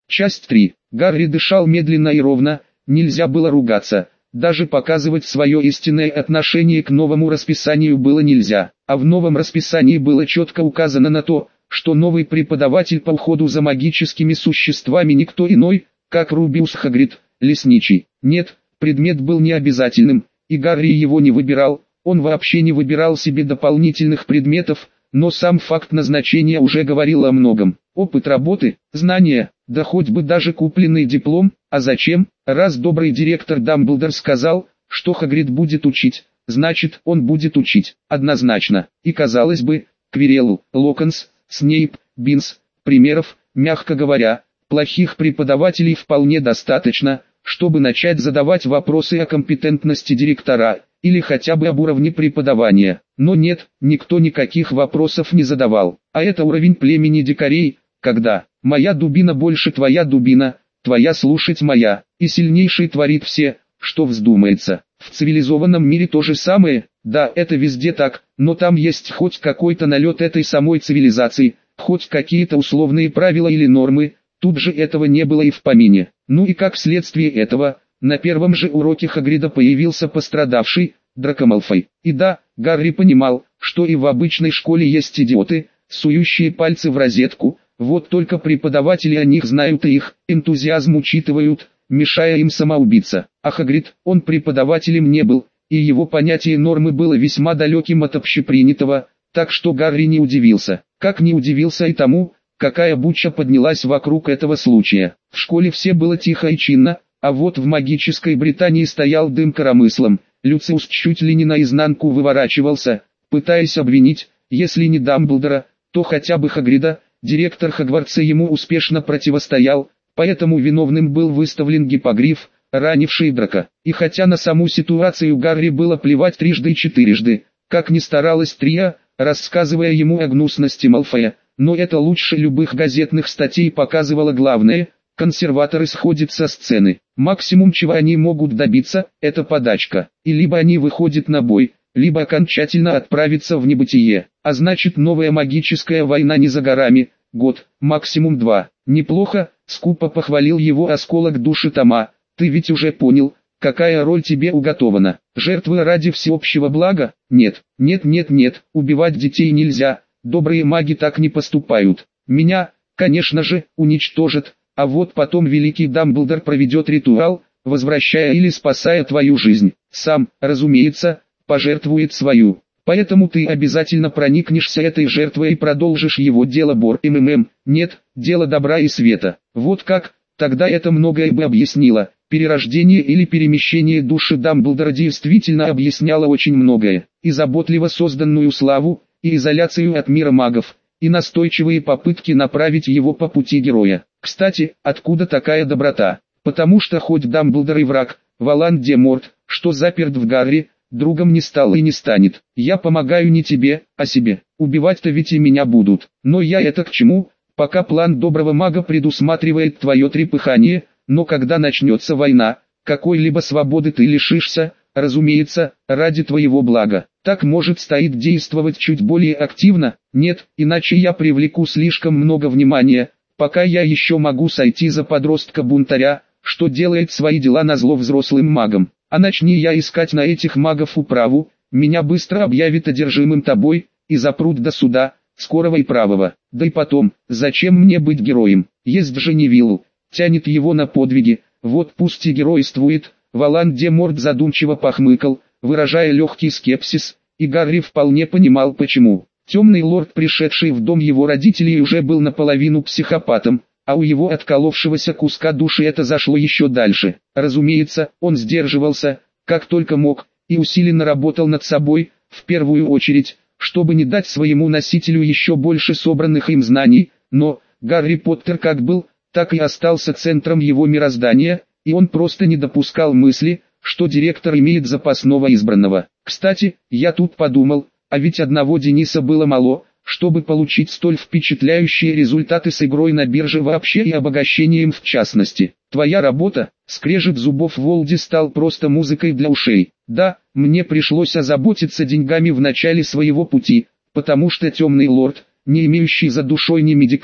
Часть 3. Гарри дышал медленно и ровно, нельзя было ругаться. Даже показывать свое истинное отношение к новому расписанию было нельзя, а в новом расписании было четко указано на то, что новый преподаватель по уходу за магическими существами никто иной, как Рубиус Хагрид, лесничий. Нет, предмет был необязательным, и Гарри его не выбирал, он вообще не выбирал себе дополнительных предметов, но сам факт назначения уже говорил о многом. Опыт работы, знания, да хоть бы даже купленный диплом, а зачем? Раз добрый директор Дамблдор сказал, что Хагрид будет учить, значит он будет учить, однозначно. И казалось бы, Квиррелл, Локонс, Снейп, Бинс, примеров, мягко говоря, плохих преподавателей вполне достаточно, чтобы начать задавать вопросы о компетентности директора, или хотя бы об уровне преподавания. Но нет, никто никаких вопросов не задавал. А это уровень племени дикарей, когда «моя дубина больше твоя дубина, твоя слушать моя», и сильнейший творит все, что вздумается. В цивилизованном мире то же самое, да, это везде так, но там есть хоть какой-то налет этой самой цивилизации, хоть какие-то условные правила или нормы, тут же этого не было и в помине. Ну и как следствие этого, на первом же уроке Хагрида появился пострадавший, Драко Малфой. И да, Гарри понимал, что и в обычной школе есть идиоты, сующие пальцы в розетку, вот только преподаватели о них знают и их энтузиазм учитывают, мешая им самоубиться. А Хагрид, он преподавателем не был, и его понятие нормы было весьма далеким от общепринятого, так что Гарри не удивился. Как не удивился и тому, какая буча поднялась вокруг этого случая. В школе все было тихо и чинно, а вот в магической Британии стоял дым коромыслом. Люциус чуть ли не наизнанку выворачивался, пытаясь обвинить, если не Дамблдора, то хотя бы Хагрида. Директор Хогвартса ему успешно противостоял, поэтому виновным был выставлен Гиппогриф, ранивший Драко. И хотя на саму ситуацию Гарри было плевать трижды и четырежды, как ни старалась Трия, рассказывая ему о гнусности Малфоя, но это лучше любых газетных статей показывало главное – консерваторы сходят со сцены. Максимум чего они могут добиться – это подачка. И либо они выходят на бой, либо окончательно отправиться в небытие. А значит, новая магическая война не за горами, год, максимум 2. Неплохо, скупо похвалил его осколок души Тома. Ты ведь уже понял, какая роль тебе уготована. Жертвы ради всеобщего блага? Нет, нет, нет, нет, убивать детей нельзя. Добрые маги так не поступают. Меня, конечно же, уничтожат. А вот потом великий Дамблдор проведет ритуал, возвращая или спасая твою жизнь. Сам, разумеется, пожертвует свою. Поэтому ты обязательно проникнешься этой жертвой и продолжишь его дело нет, дело добра и света. Вот как, тогда это многое бы объяснило. Перерождение или перемещение души Дамблдора действительно объясняло очень многое. И заботливо созданную славу, и изоляцию от мира магов, и настойчивые попытки направить его по пути героя. Кстати, откуда такая доброта? Потому что хоть Дамблдор и враг, Волан-де-Морт, что заперт в Гарри, другом не стал и не станет. Я помогаю не тебе, а себе. Убивать-то ведь и меня будут. Но я это к чему? Пока план доброго мага предусматривает твое трепыхание, но когда начнется война, какой-либо свободы ты лишишься, разумеется, ради твоего блага. Так может стоит действовать чуть более активно? Нет, иначе я привлеку слишком много внимания, пока я еще могу сойти за подростка-бунтаря, что делает свои дела назло взрослым магам. А начни я искать на этих магов управу, меня быстро объявят одержимым тобой, и запрут до суда, скорого и правого. Да и потом, зачем мне быть героем? Есть же Невилл, тянет его на подвиги, вот пусть и геройствует. Волан-де-Морт задумчиво похмыкал, выражая легкий скепсис, и Гарри вполне понимал почему. Темный лорд, пришедший в дом его родителей, уже был наполовину психопатом, а у его отколовшегося куска души это зашло еще дальше. Разумеется, он сдерживался, как только мог, и усиленно работал над собой, в первую очередь, чтобы не дать своему носителю еще больше собранных им знаний, но Гарри Поттер как был, так и остался центром его мироздания, и он просто не допускал мысли, что директор имеет запасного избранного. Кстати, я тут подумал, а ведь одного Дениса было мало, чтобы получить столь впечатляющие результаты с игрой на бирже вообще и обогащением в частности. Твоя работа, скрежет зубов Волди, стал просто музыкой для ушей. Да, мне пришлось озаботиться деньгами в начале своего пути, потому что темный лорд, не имеющий за душой ни медика,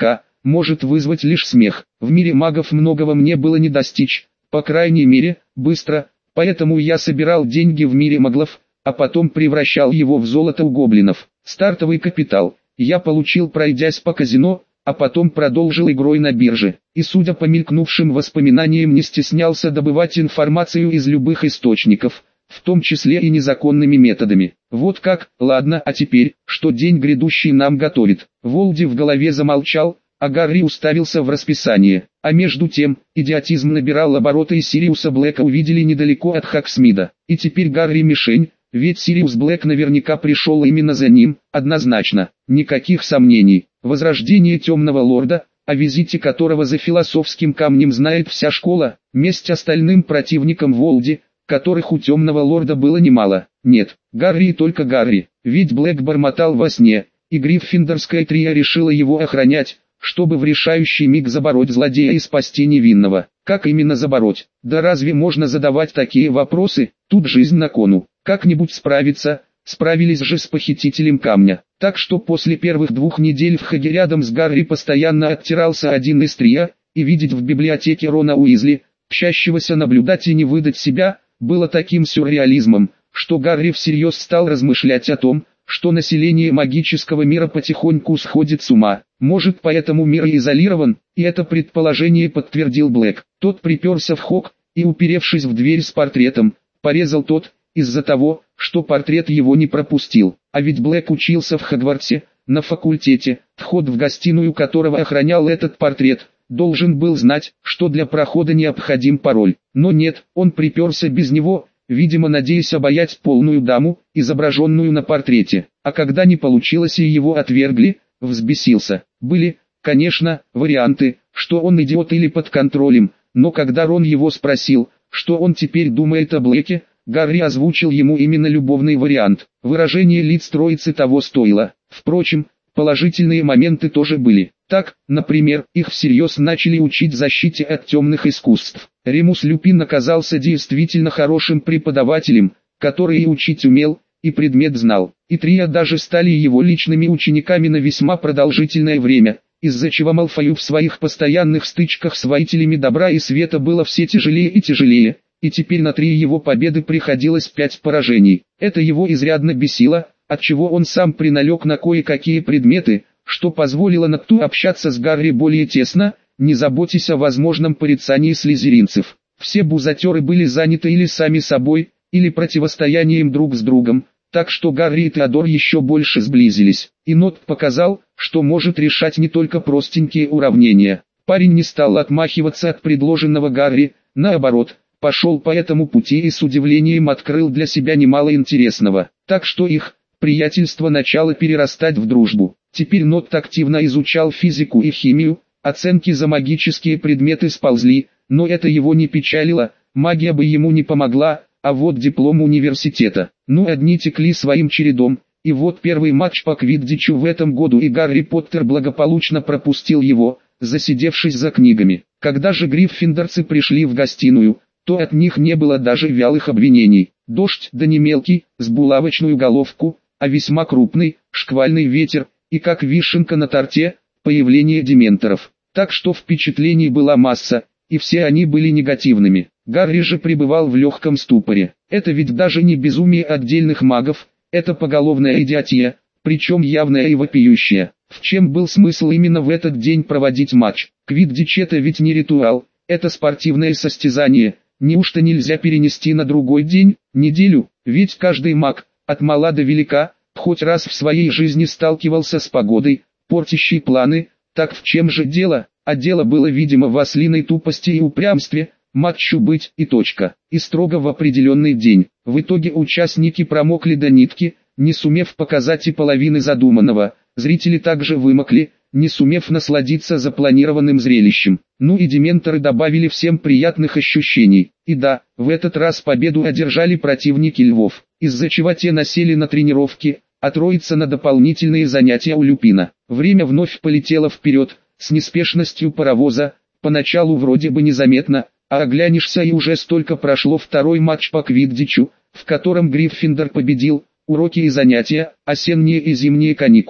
может вызвать лишь смех. В мире магов многого мне было не достичь, по крайней мере, быстро, поэтому я собирал деньги в мире маглов, а потом превращал его в золото у гоблинов. Стартовый капитал я получил, пройдясь по казино, а потом продолжил игрой на бирже. И судя по мелькнувшим воспоминаниям, не стеснялся добывать информацию из любых источников, в том числе и незаконными методами. Вот как. Ладно, а теперь, что день грядущий нам готовит? Волди в голове замолчал, а Гарри уставился в расписание. А между тем, идиотизм набирал обороты, и Сириуса Блэка увидели недалеко от Хоксмида. И теперь Гарри мишень, ведь Сириус Блэк наверняка пришел именно за ним, однозначно, никаких сомнений. Возрождение Темного Лорда, о визите которого за философским камнем знает вся школа, месть остальным противникам Волди, которых у Темного Лорда было немало. Нет, Гарри и только Гарри, ведь Блэк бормотал во сне, и Гриффиндорское трио решило его охранять, чтобы в решающий миг забороть злодея и спасти невинного. Как именно забороть? Да разве можно задавать такие вопросы? Тут жизнь на кону. Как-нибудь справиться, справились же с похитителем камня. Так что после первых 2 недель в Хаге рядом с Гарри постоянно оттирался один из трио, и видеть в библиотеке Рона Уизли, пщащегося наблюдать и не выдать себя, было таким сюрреализмом, что Гарри всерьез стал размышлять о том, что население магического мира потихоньку сходит с ума. Может, поэтому мир и изолирован, и это предположение подтвердил Блэк. Тот приперся в Хог, и, уперевшись в дверь с портретом, порезал тот, из-за того, что портрет его не пропустил. А ведь Блэк учился в Хогвартсе, на факультете, вход в гостиную которого охранял этот портрет, должен был знать, что для прохода необходим пароль. Но нет, он приперся без него, видимо надеясь обаять полную даму, изображенную на портрете. А когда не получилось и его отвергли, взбесился. Были, конечно, варианты, что он идиот или под контролем, но когда Рон его спросил, что он теперь думает о Блэке, Гарри озвучил ему именно любовный вариант. Выражение лиц троицы того стоило. Впрочем, положительные моменты тоже были. Так, например, их всерьез начали учить защите от темных искусств. Ремус Люпин оказался действительно хорошим преподавателем, который и учить умел, и предмет знал. И трио даже стали его личными учениками на весьма продолжительное время, из-за чего Малфою в своих постоянных стычках с воителями добра и света было все тяжелее и тяжелее, и теперь на 3 его победы приходилось 5 поражений. Это его изрядно бесило, отчего он сам приналег на кое-какие предметы, что позволило Нокту общаться с Гарри более тесно, не заботясь о возможном порицании слизеринцев. Все бузатеры были заняты или сами собой, или противостоянием друг с другом, так что Гарри и Теодор еще больше сблизились. И Нот показал, что может решать не только простенькие уравнения. Парень не стал отмахиваться от предложенного Гарри, наоборот, пошел по этому пути и с удивлением открыл для себя немало интересного. Так что их приятельство начало перерастать в дружбу. Теперь Нот активно изучал физику и химию, оценки за магические предметы сползли, но это его не печалило, магия бы ему не помогла, а вот диплом университета. Ну, одни текли своим чередом, и вот первый матч по квиддичу в этом году, и Гарри Поттер благополучно пропустил его, засидевшись за книгами. Когда же гриффиндорцы пришли в гостиную, то от них не было даже вялых обвинений. Дождь, да не мелкий, с булавочную головку, а весьма крупный, шквальный ветер, и как вишенка на торте, появление дементоров. Так что впечатлений была масса, и все они были негативными. Гарри же пребывал в легком ступоре. Это ведь даже не безумие отдельных магов, это поголовная идиотия, причем явная и вопиющая. В чем был смысл именно в этот день проводить матч? Квиддич — это ведь не ритуал, это спортивное состязание. Неужто нельзя перенести на другой день, неделю? Ведь каждый маг, от мала до велика, хоть раз в своей жизни сталкивался с погодой, портящей планы. Так в чем же дело? А дело было, видимо, в ослиной тупости и упрямстве, матчу быть и точка. И строго в определенный день. В итоге участники промокли до нитки, не сумев показать и половины задуманного. Зрители также вымокли, не сумев насладиться запланированным зрелищем. Ну и дементоры добавили всем приятных ощущений. И да, в этот раз победу одержали противники львов, из-за чего те насели на тренировки, а троица на дополнительные занятия у Люпина. Время вновь полетело вперед, с неспешностью паровоза, поначалу вроде бы незаметно, а оглянешься и уже столько прошло. Второй матч по квиддичу, в котором Гриффиндор победил, уроки и занятия, осенние и зимние каникулы.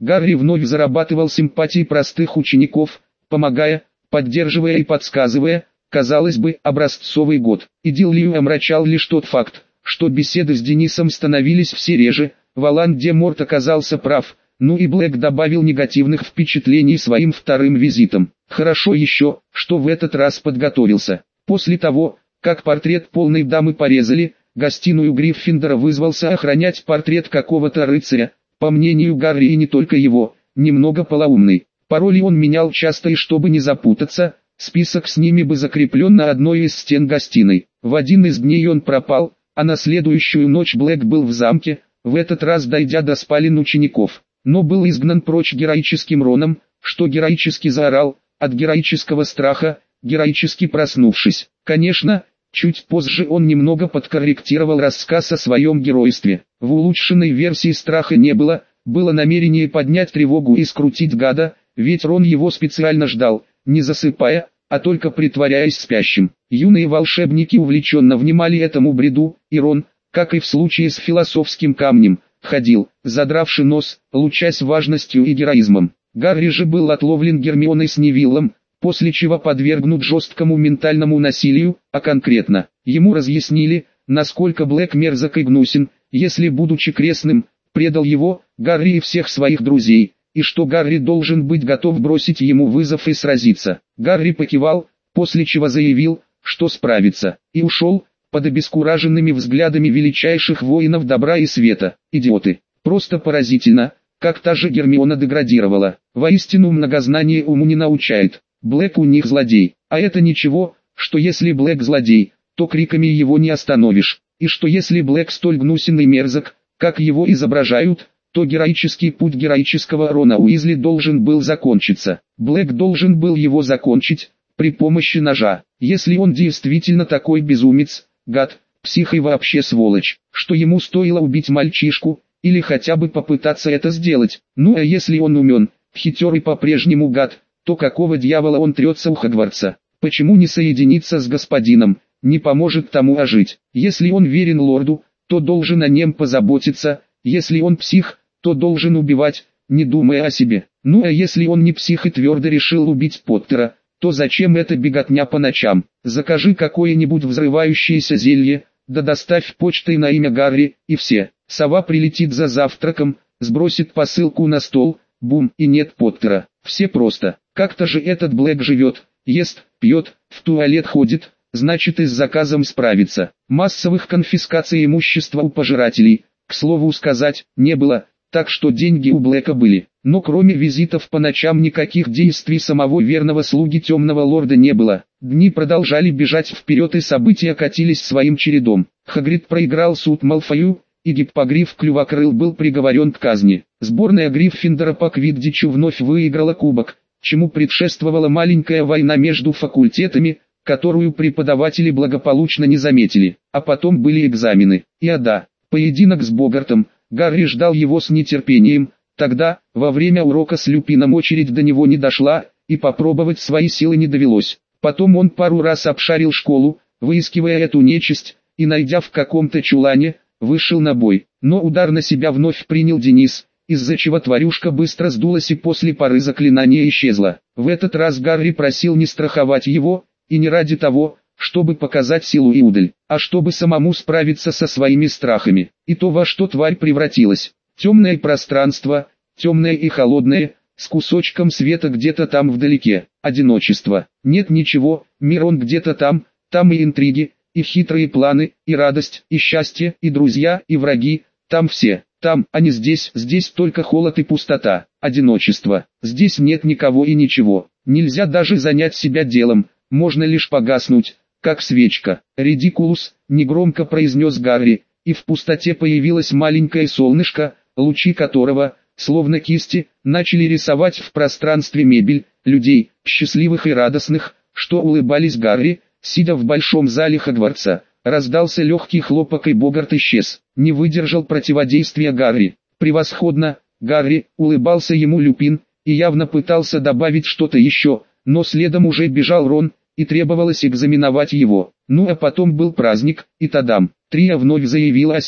Гарри вновь зарабатывал симпатии простых учеников, помогая, поддерживая и подсказывая, казалось бы, образцовый год. Идиллию омрачал лишь тот факт, что беседы с Денисом становились все реже. Волан-де-Морт оказался прав, ну и Блэк добавил негативных впечатлений своим вторым визитом. Хорошо еще, что в этот раз подготовился. После того, как портрет полной дамы порезали, гостиную Гриффиндора вызвался охранять портрет какого-то рыцаря, по мнению Гарри и не только его, немного полоумный. Пароли он менял часто и чтобы не запутаться, список с ними бы закреплен на одной из стен гостиной. В один из дней он пропал, а на следующую ночь Блэк был в замке, в этот раз дойдя до спален учеников. Но был изгнан прочь героическим Роном, что героически заорал, от героического страха, героически проснувшись. Конечно, чуть позже он немного подкорректировал рассказ о своем геройстве. В улучшенной версии страха не было, было намерение поднять тревогу и скрутить гада, ведь Рон его специально ждал, не засыпая, а только притворяясь спящим. Юные волшебники увлеченно внимали этому бреду, и Рон, как и в случае с философским камнем, ходил, задравши нос, лучась важностью и героизмом. Гарри же был отловлен Гермионой с Невиллом, после чего подвергнут жесткому ментальному насилию, а конкретно, ему разъяснили, насколько Блэк мерзок и гнусен, если, будучи крестным, предал его, Гарри и всех своих друзей, и что Гарри должен быть готов бросить ему вызов и сразиться. Гарри покивал, после чего заявил, что справится, и ушел, под обескураженными взглядами величайших воинов добра и света. Идиоты. Просто поразительно, как та же Гермиона деградировала. Воистину многознание уму не научает. Блэк у них злодей. А это ничего, что если Блэк злодей, то криками его не остановишь. И что если Блэк столь гнусен и мерзок, как его изображают, то героический путь героического Рона Уизли должен был закончиться. Блэк должен был его закончить, при помощи ножа. Если он действительно такой безумец, гад, псих и вообще сволочь, что ему стоило убить мальчишку, или хотя бы попытаться это сделать. Ну а если он умен, хитер и по-прежнему гад, то какого дьявола он трется у Хогвартса? Почему не соединиться с господином, не поможет тому ожить? Если он верен лорду, то должен о нем позаботиться, если он псих, то должен убивать, не думая о себе. Ну а если он не псих и твердо решил убить Поттера, то зачем эта беготня по ночам? Закажи какое-нибудь взрывающееся зелье, да доставь почтой на имя Гарри, и все. Сова прилетит за завтраком, сбросит посылку на стол, бум, и нет Поттера. Все просто. Как-то же этот Блэк живет, ест, пьет, в туалет ходит, значит и с заказом справится. Массовых конфискаций имущества у пожирателей, к слову сказать, не было, так что деньги у Блэка были. Но кроме визитов по ночам никаких действий самого верного слуги Темного Лорда не было. Дни продолжали бежать вперед и события катились своим чередом. Хагрид проиграл суд Малфою, и Гиппогриф Клювокрыл был приговорен к казни. Сборная Гриффиндора по квиддичу вновь выиграла кубок, чему предшествовала маленькая война между факультетами, которую преподаватели благополучно не заметили. А потом были экзамены. И да, поединок с Богартом. Гарри ждал его с нетерпением. Тогда, во время урока с Люпином очередь до него не дошла, и попробовать свои силы не довелось. Потом он пару раз обшарил школу, выискивая эту нечисть, и найдя в каком-то чулане, вышел на бой. Но удар на себя вновь принял Денис, из-за чего тварюшка быстро сдулась и после пары заклинания исчезла. В этот раз Гарри просил не страховать его, и не ради того, чтобы показать силу и удаль, а чтобы самому справиться со своими страхами. И то, во что тварь превратилась. Темное пространство, темное и холодное, с кусочком света где-то там вдалеке. Одиночество. Нет ничего, мир он где-то там, там и интриги, и хитрые планы, и радость, и счастье, и друзья, и враги, там все. Там, а не здесь, здесь только холод и пустота. Одиночество. Здесь нет никого и ничего. Нельзя даже занять себя делом, можно лишь погаснуть, как свечка. «Редикулус», негромко произнес Гарри, и в пустоте появилось маленькое солнышко, лучи которого, словно кисти, начали рисовать в пространстве мебель, людей, счастливых и радостных, что улыбались Гарри, сидя в большом зале Хогвартса. Раздался легкий хлопок и Богарт исчез. Не выдержал противодействия Гарри. «Превосходно, Гарри», улыбался ему Люпин, и явно пытался добавить что-то еще, но следом уже бежал Рон, и требовалось экзаменовать его. Ну а потом был праздник, и тадам, трио вновь заявила о себе.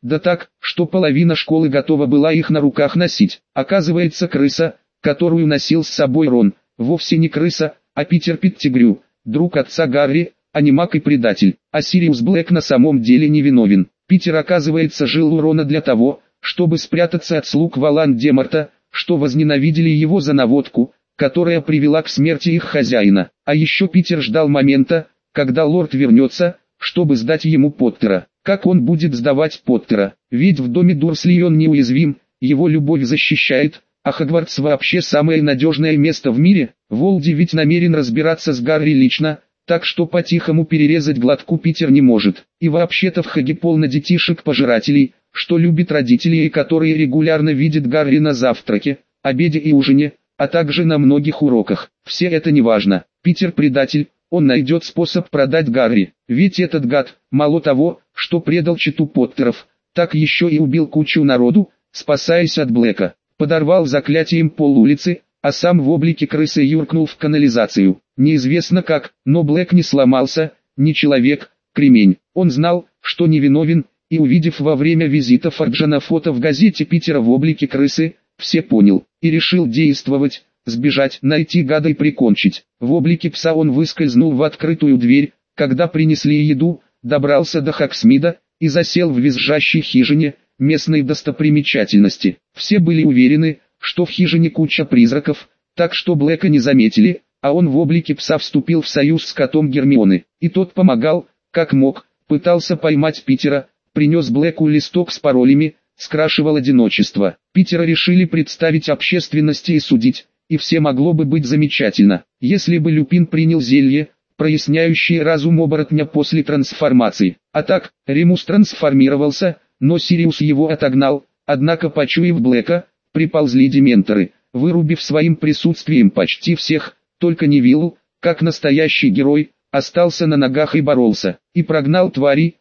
Да так, что половина школы готова была их на руках носить. Оказывается, крыса, которую носил с собой Рон, вовсе не крыса, а Питер Петтигрю, друг отца Гарри, а не маг и предатель. А Сириус Блэк на самом деле не виновен. Питер, оказывается, жил у Рона для того, чтобы спрятаться от слуг Волан-де-Морта, что возненавидели его за наводку, которая привела к смерти их хозяина. А еще Питер ждал момента, когда лорд вернется, чтобы сдать ему Поттера. Как он будет сдавать Поттера? Ведь в доме Дурсли он неуязвим, его любовь защищает, а Хогвартс вообще самое надежное место в мире. Волди ведь намерен разбираться с Гарри лично, так что по-тихому перерезать глотку Питер не может. И вообще-то в Хоге полно детишек-пожирателей, что любят родители и которые регулярно видят Гарри на завтраке, обеде и ужине, а также на многих уроках. Все это не важно. Питер предатель, он найдет способ продать Гарри. Ведь этот гад, мало того, что предал чету Поттеров, так еще и убил кучу народу, спасаясь от Блэка. Подорвал заклятием пол улицы, а сам в облике крысы юркнул в канализацию. Неизвестно как, но Блэк не сломался, не человек, кремень. Он знал, что невиновен, и увидев во время визита Форджана фото в газете Питера в облике крысы, все понял, и решил действовать, сбежать, найти гада и прикончить. В облике пса он выскользнул в открытую дверь, когда принесли еду, добрался до Хоксмида и засел в визжащей хижине, местной достопримечательности. Все были уверены, что в хижине куча призраков, так что Блэка не заметили, а он в облике пса вступил в союз с котом Гермионы. И тот помогал, как мог, пытался поймать Питера, принес Блэку листок с паролями, скрашивал одиночество. Питера решили представить общественности и судить, и все могло бы быть замечательно, если бы Люпин принял зелье, проясняющее разум оборотня после трансформации. А так, Ремус трансформировался, но Сириус его отогнал, однако почуяв Блэка, приползли дементоры, вырубив своим присутствием почти всех, только Невилл, как настоящий герой, остался на ногах и боролся, и прогнал тварей,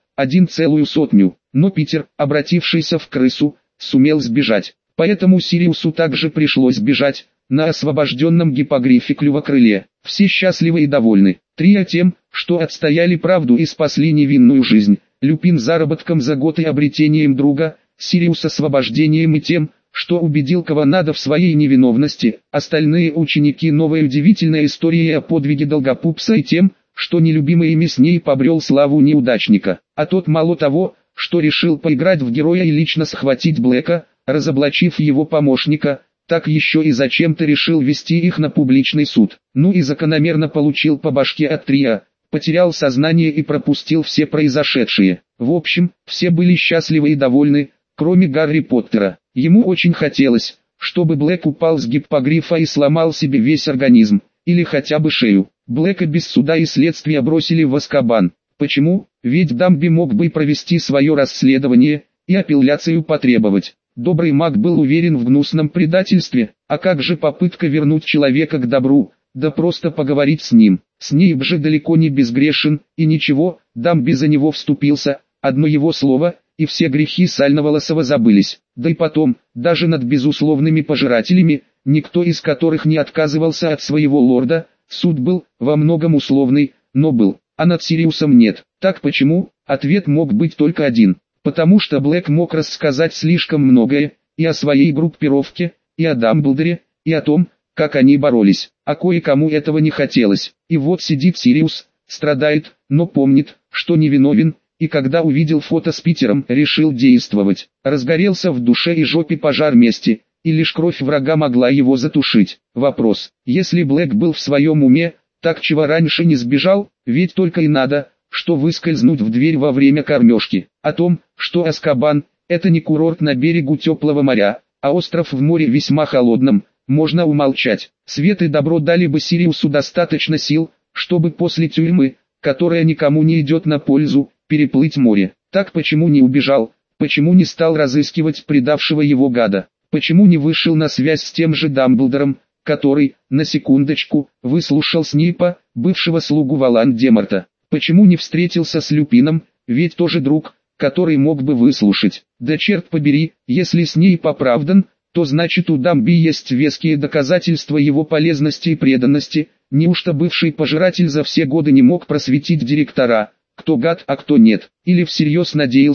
1,1. Но Питер, обратившийся в крысу, сумел сбежать, поэтому Сириусу также пришлось бежать, на освобожденном гиппогрифе Клювокрыле. Все счастливы и довольны. Трио тем, что отстояли правду и спасли невинную жизнь, Люпин заработком за год и обретением друга, Сириус освобождением и тем, что убедил Каванада в своей невиновности, остальные ученики новой удивительной истории о подвиге Долгопупса и тем, что нелюбимый ими с ней побрел славу неудачника, а тот мало того, что решил поиграть в героя и лично схватить Блэка, разоблачив его помощника, так еще и зачем-то решил вести их на публичный суд. Ну и закономерно получил по башке от трио, потерял сознание и пропустил все произошедшие. В общем, все были счастливы и довольны, кроме Гарри Поттера. Ему очень хотелось, чтобы Блэк упал с гиппогрифа и сломал себе весь организм, или хотя бы шею. Блэка без суда и следствия бросили в Азкабан. Почему? Ведь Дамби мог бы провести свое расследование и апелляцию потребовать. Добрый маг был уверен в гнусном предательстве, а как же попытка вернуть человека к добру, да просто поговорить с ним. Снейп же далеко не безгрешен, и ничего, Дамби за него вступился, одно его слово, и все грехи Сальноволосого забылись. Да и потом, даже над безусловными пожирателями, никто из которых не отказывался от своего лорда, суд был, во многом условный, но был, а над Сириусом нет. Так почему? Ответ мог быть только один. Потому что Блэк мог рассказать слишком многое, и о своей группировке, и о Дамблдоре, и о том, как они боролись, а кое-кому этого не хотелось. И вот сидит Сириус, страдает, но помнит, что невиновен, и когда увидел фото с Питером, решил действовать. Разгорелся в душе и жопе пожар мести, и лишь кровь врага могла его затушить. Вопрос: если Блэк был в своем уме, так чего раньше не сбежал? Ведь только и надо, что выскользнуть в дверь во время кормежки. О том, что Азкабан – это не курорт на берегу теплого моря, а остров в море весьма холодном, можно умолчать. Свет и добро дали бы Сириусу достаточно сил, чтобы после тюрьмы, которая никому не идет на пользу, переплыть море. Так почему не убежал, почему не стал разыскивать предавшего его гада, почему не вышел на связь с тем же Дамблдором, который, на секундочку, выслушал Снейпа, бывшего слугу Волан-де-Морта. Почему не встретился с Люпином, ведь тоже друг, который мог бы выслушать. Да черт побери, если Снейп оправдан, то значит у Дамби есть веские доказательства его полезности и преданности. Неужто бывший пожиратель за все годы не мог просветить директора, кто гад, а кто нет? Или всерьез надеялся,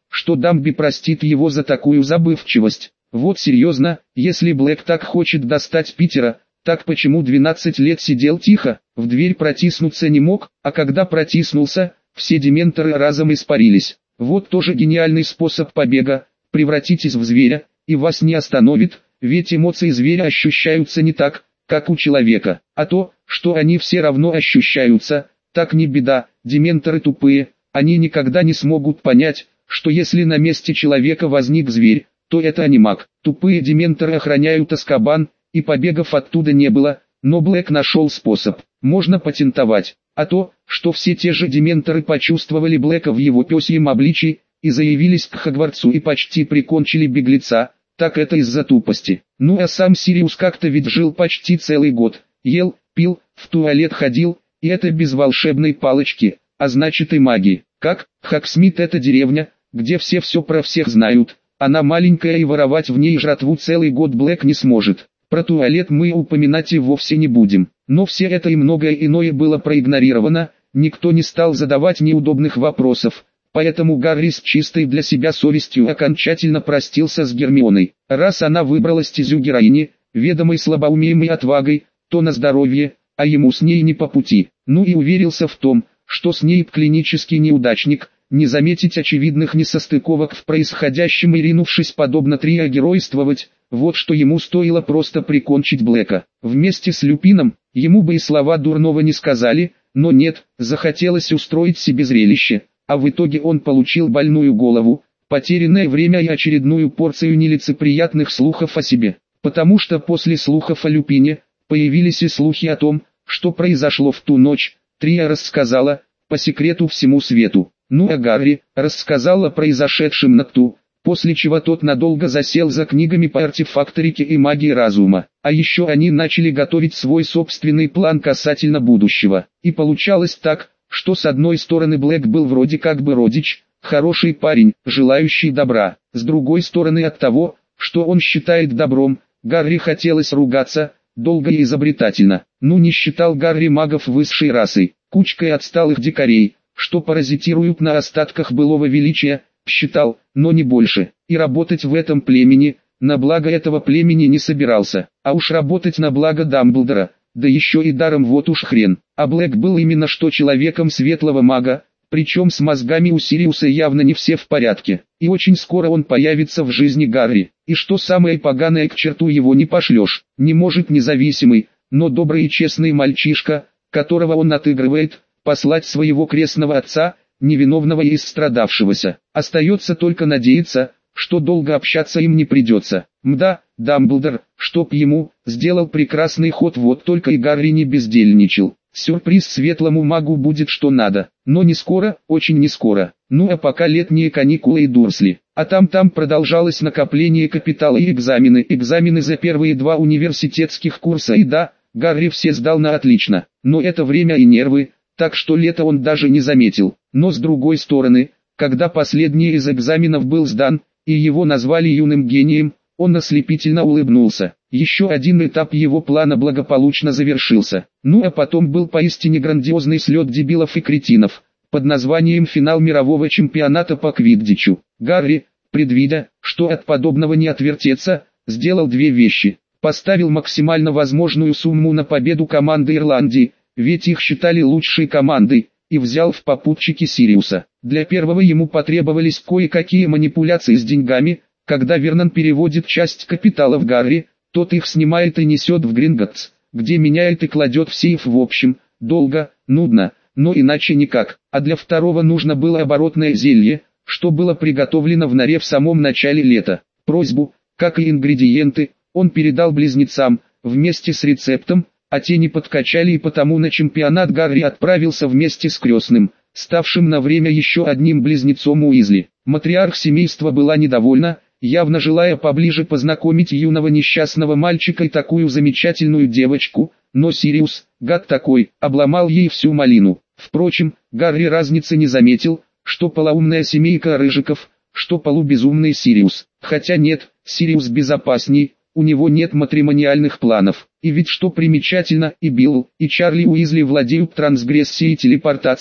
что Дамби простит его за такую забывчивость. Вот серьезно, если Блэк так хочет достать Питера, так почему 12 лет сидел тихо, в дверь протиснуться не мог, а когда протиснулся, все дементоры разом испарились. Вот тоже гениальный способ побега, превратитесь в зверя, и вас не остановит, ведь эмоции зверя ощущаются не так, как у человека, а то, что они все равно ощущаются, так не беда, дементоры тупые, они никогда не смогут понять, что если на месте человека возник зверь, то это анимак. Тупые дементоры охраняют Азкабан, и побегов оттуда не было, но Блэк нашел способ, можно патентовать. А то, что все те же дементоры почувствовали Блэка в его пёсьем обличии, и заявились к Хогвартсу и почти прикончили беглеца, так это из-за тупости. Ну а сам Сириус как-то ведь жил почти целый год, ел, пил, в туалет ходил, и это без волшебной палочки, а значит и магии. Как, Хогсмит это деревня, где все про всех знают, она маленькая и воровать в ней жратву целый год Блэк не сможет. Про туалет мы упоминать и вовсе не будем. Но все это и многое иное было проигнорировано, никто не стал задавать неудобных вопросов, поэтому Гарри с чистой для себя совестью окончательно простился с Гермионой. Раз она выбрала стезю героини, ведомой слабоумием и отвагой, то на здоровье, а ему с ней не по пути. Ну и уверился в том, что Снейп клинический неудачник, не заметить очевидных несостыковок в происходящем и ринувшись подобно Трио геройствовать, вот что ему стоило просто прикончить Блэка. Вместе с Люпином, ему бы и слова дурного не сказали, но нет, захотелось устроить себе зрелище, а в итоге он получил больную голову, потерянное время и очередную порцию нелицеприятных слухов о себе. Потому что после слухов о Люпине, появились и слухи о том, что произошло в ту ночь, Трио рассказала, по секрету всему свету. Ну а Гарри рассказал о произошедшем Накту, после чего тот надолго засел за книгами по артефакторике и магии разума. А еще они начали готовить свой собственный план касательно будущего. И получалось так, что с одной стороны Блэк был вроде как бы родич, хороший парень, желающий добра. С другой стороны от того, что он считает добром, Гарри хотелось ругаться, долго и изобретательно. Ну не считал Гарри магов высшей расы, кучкой отсталых дикарей, что паразитируют на остатках былого величия, считал, но не больше, и работать в этом племени, на благо этого племени не собирался, а уж работать на благо Дамблдора, да еще и даром вот уж хрен. А Блэк был именно что человеком светлого мага, причем с мозгами у Сириуса явно не все в порядке, и очень скоро он появится в жизни Гарри, и что самое поганое, к черту его не пошлешь, не может независимый, но добрый и честный мальчишка, которого он отыгрывает, послать своего крестного отца, невиновного и истрадавшегося. Остается только надеяться, что долго общаться им не придется. Мда, Дамблдор, чтоб ему, сделал прекрасный ход, вот только и Гарри не бездельничал. Сюрприз светлому магу будет что надо, но не скоро, очень не скоро. Ну а пока летние каникулы и Дурсли. А там продолжалось накопление капитала и экзамены за первые 2 университетских курса, и да, Гарри все сдал на отлично, но это время и нервы, так что лето он даже не заметил. Но с другой стороны, когда последний из экзаменов был сдан, и его назвали юным гением, он ослепительно улыбнулся. Еще один этап его плана благополучно завершился. Ну а потом был поистине грандиозный слет дебилов и кретинов, под названием «Финал мирового чемпионата по квиддичу». Гарри, предвидя, что от подобного не отвертеться, сделал 2 вещи. Поставил максимально возможную сумму на победу команды Ирландии, ведь их считали лучшей командой, и взял в попутчики Сириуса. Для первого ему потребовались кое-какие манипуляции с деньгами. Когда Вернон переводит часть капитала в Гарри, тот их снимает и несет в Гринготтс, где меняет и кладет в сейф. В общем, долго, нудно, но иначе никак. А для второго нужно было оборотное зелье, что было приготовлено в норе в самом начале лета. Просьбу, как и ингредиенты, он передал близнецам, вместе с рецептом, а те не подкачали, и потому на чемпионат Гарри отправился вместе с крестным, ставшим на время еще одним близнецом Уизли. Матриарх семейства была недовольна, явно желая поближе познакомить юного несчастного мальчика и такую замечательную девочку, но Сириус, гад такой, обломал ей всю малину. Впрочем, Гарри разницы не заметил, что полоумная семейка Рыжиков, что полубезумный Сириус. Хотя нет, Сириус безопасней, у него нет матримониальных планов. И ведь что примечательно, и Билл, и Чарли Уизли владеют трансгрессией и телепортацией,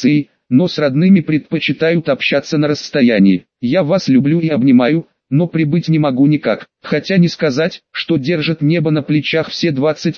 но с родными предпочитают общаться на расстоянии. Я вас люблю и обнимаю, но прибыть не могу никак. Хотя не сказать, что держат небо на плечах все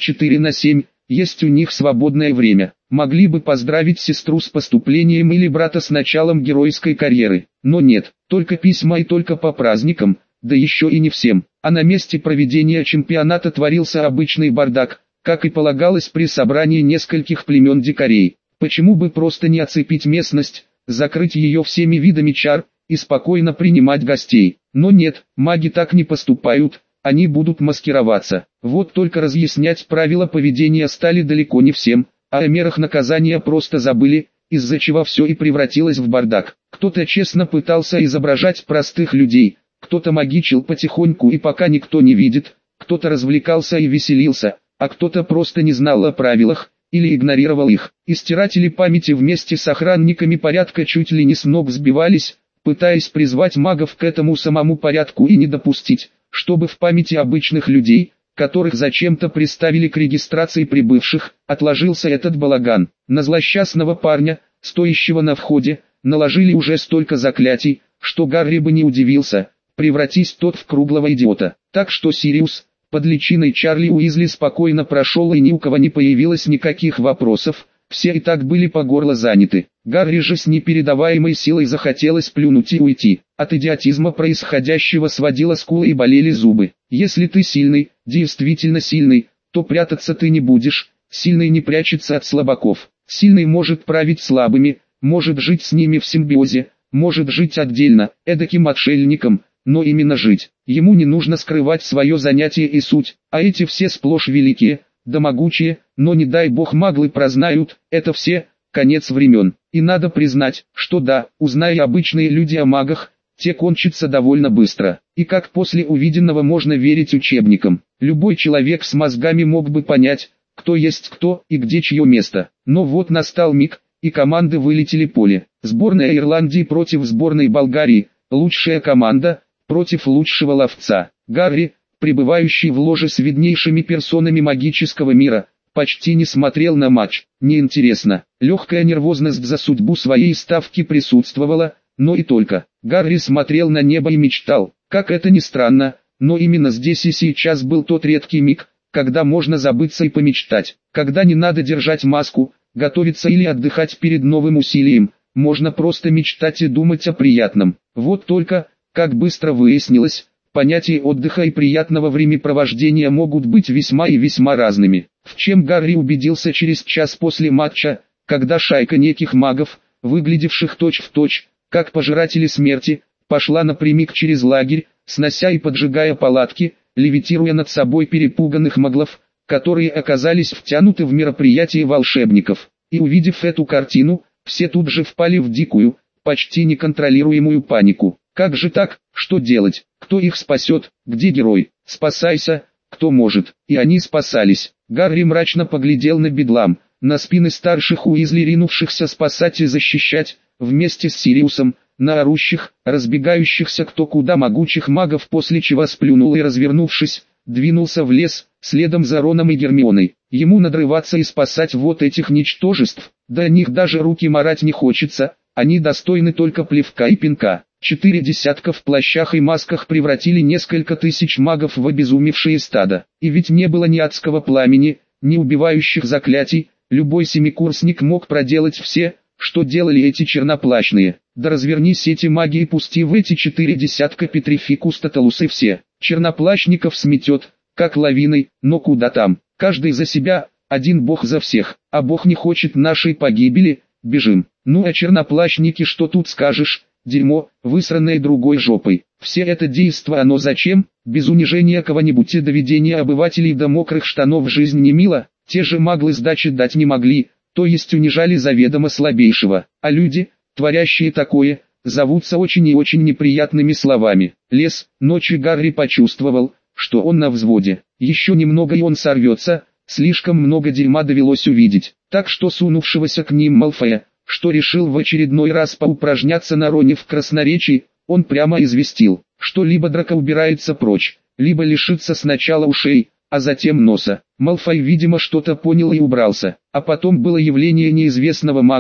24/7, есть у них свободное время. Могли бы поздравить сестру с поступлением или брата с началом геройской карьеры. Но нет, только письма и только по праздникам, да еще и не всем. А на месте проведения чемпионата творился обычный бардак, как и полагалось при собрании нескольких племен дикарей. Почему бы просто не оцепить местность, закрыть ее всеми видами чар и спокойно принимать гостей? Но нет, маги так не поступают, они будут маскироваться. Вот только разъяснять правила поведения стали далеко не всем, а о мерах наказания просто забыли, из-за чего все и превратилось в бардак. Кто-то честно пытался изображать простых людей, кто-то магичил потихоньку и пока никто не видит, кто-то развлекался и веселился, а кто-то просто не знал о правилах, или игнорировал их. И стиратели памяти вместе с охранниками порядка чуть ли не с ног сбивались, пытаясь призвать магов к этому самому порядку и не допустить, чтобы в памяти обычных людей, которых зачем-то приставили к регистрации прибывших, отложился этот балаган. На злосчастного парня, стоящего на входе, наложили уже столько заклятий, что Гарри бы не удивился, превратись тот в круглого идиота. Так что Сириус, под личиной Чарли Уизли, спокойно прошел, и ни у кого не появилось никаких вопросов, все и так были по горло заняты. Гарри же с непередаваемой силой захотелось плюнуть и уйти. От идиотизма происходящего сводило скулы и болели зубы. Если ты сильный, действительно сильный, то прятаться ты не будешь, сильный не прячется от слабаков. Сильный может править слабыми, может жить с ними в симбиозе, может жить отдельно, эдаким отшельником, но именно жить. Ему не нужно скрывать свое занятие и суть, а эти все сплошь великие, да могучие, но не дай бог маглы прознают, это все, конец времен. И надо признать, что да, узная обычные люди о магах, те кончатся довольно быстро. И как после увиденного можно верить учебникам? Любой человек с мозгами мог бы понять, кто есть кто и где чье место. Но вот настал миг, и команды вылетели в поле. Сборная Ирландии против сборной Болгарии, лучшая команда против лучшего ловца. Гарри, пребывающий в ложе с виднейшими персонами магического мира, почти не смотрел на матч. Неинтересно. Легкая нервозность за судьбу своей ставки присутствовала, но и только. Гарри смотрел на небо и мечтал. Как это ни странно, но именно здесь и сейчас был тот редкий миг, когда можно забыться и помечтать. Когда не надо держать маску, готовиться или отдыхать перед новым усилием, можно просто мечтать и думать о приятном. Вот только, как быстро выяснилось, понятия отдыха и приятного времяпровождения могут быть весьма и весьма разными. В чем Гарри убедился через час после матча, когда шайка неких магов, выглядевших точь-в-точь, как пожиратели смерти, пошла напрямик через лагерь, снося и поджигая палатки, левитируя над собой перепуганных маглов, которые оказались втянуты в мероприятие волшебников. И увидев эту картину, все тут же впали в дикую, почти неконтролируемую панику. Как же так, что делать, кто их спасет, где герой, спасайся, кто может, и они спасались. Гарри мрачно поглядел на бедлам, на спины старших Уизли, ринувшихся спасать и защищать, вместе с Сириусом, на орущих, разбегающихся кто куда могучих магов, после чего сплюнул и, развернувшись, двинулся в лес, следом за Роном и Гермионой. Ему надрываться и спасать вот этих ничтожеств, да о них даже руки марать не хочется, они достойны только плевка и пинка. 4 десятка в плащах и масках превратили несколько тысяч магов в обезумевшие стадо. И ведь не было ни адского пламени, ни убивающих заклятий, любой семикурсник мог проделать все, что делали эти черноплащные. Да развернись эти маги и пусти в эти 4 десятка петрификус тоталус, и все. Черноплащников сметет, как лавиной, но куда там, каждый за себя, один бог за всех, а бог не хочет нашей погибели, бежим. Ну а черноплащники, что тут скажешь? Дерьмо, высранное другой жопой. Все это действо оно зачем? Без унижения кого-нибудь и доведения обывателей до мокрых штанов жизнь не мила. Те же маглы сдачи дать не могли, то есть унижали заведомо слабейшего. А люди, творящие такое, зовутся очень и очень неприятными словами. Лес, ночью Гарри почувствовал, что он на взводе. Еще немного и он сорвется, слишком много дерьма довелось увидеть. Так что сунувшегося к ним Малфоя, что решил в очередной раз поупражняться на Роне в красноречии, он прямо известил, что либо Драко убирается прочь, либо лишится сначала ушей, а затем носа. Малфой, видимо, что-то понял и убрался. А потом было явление неизвестного мага,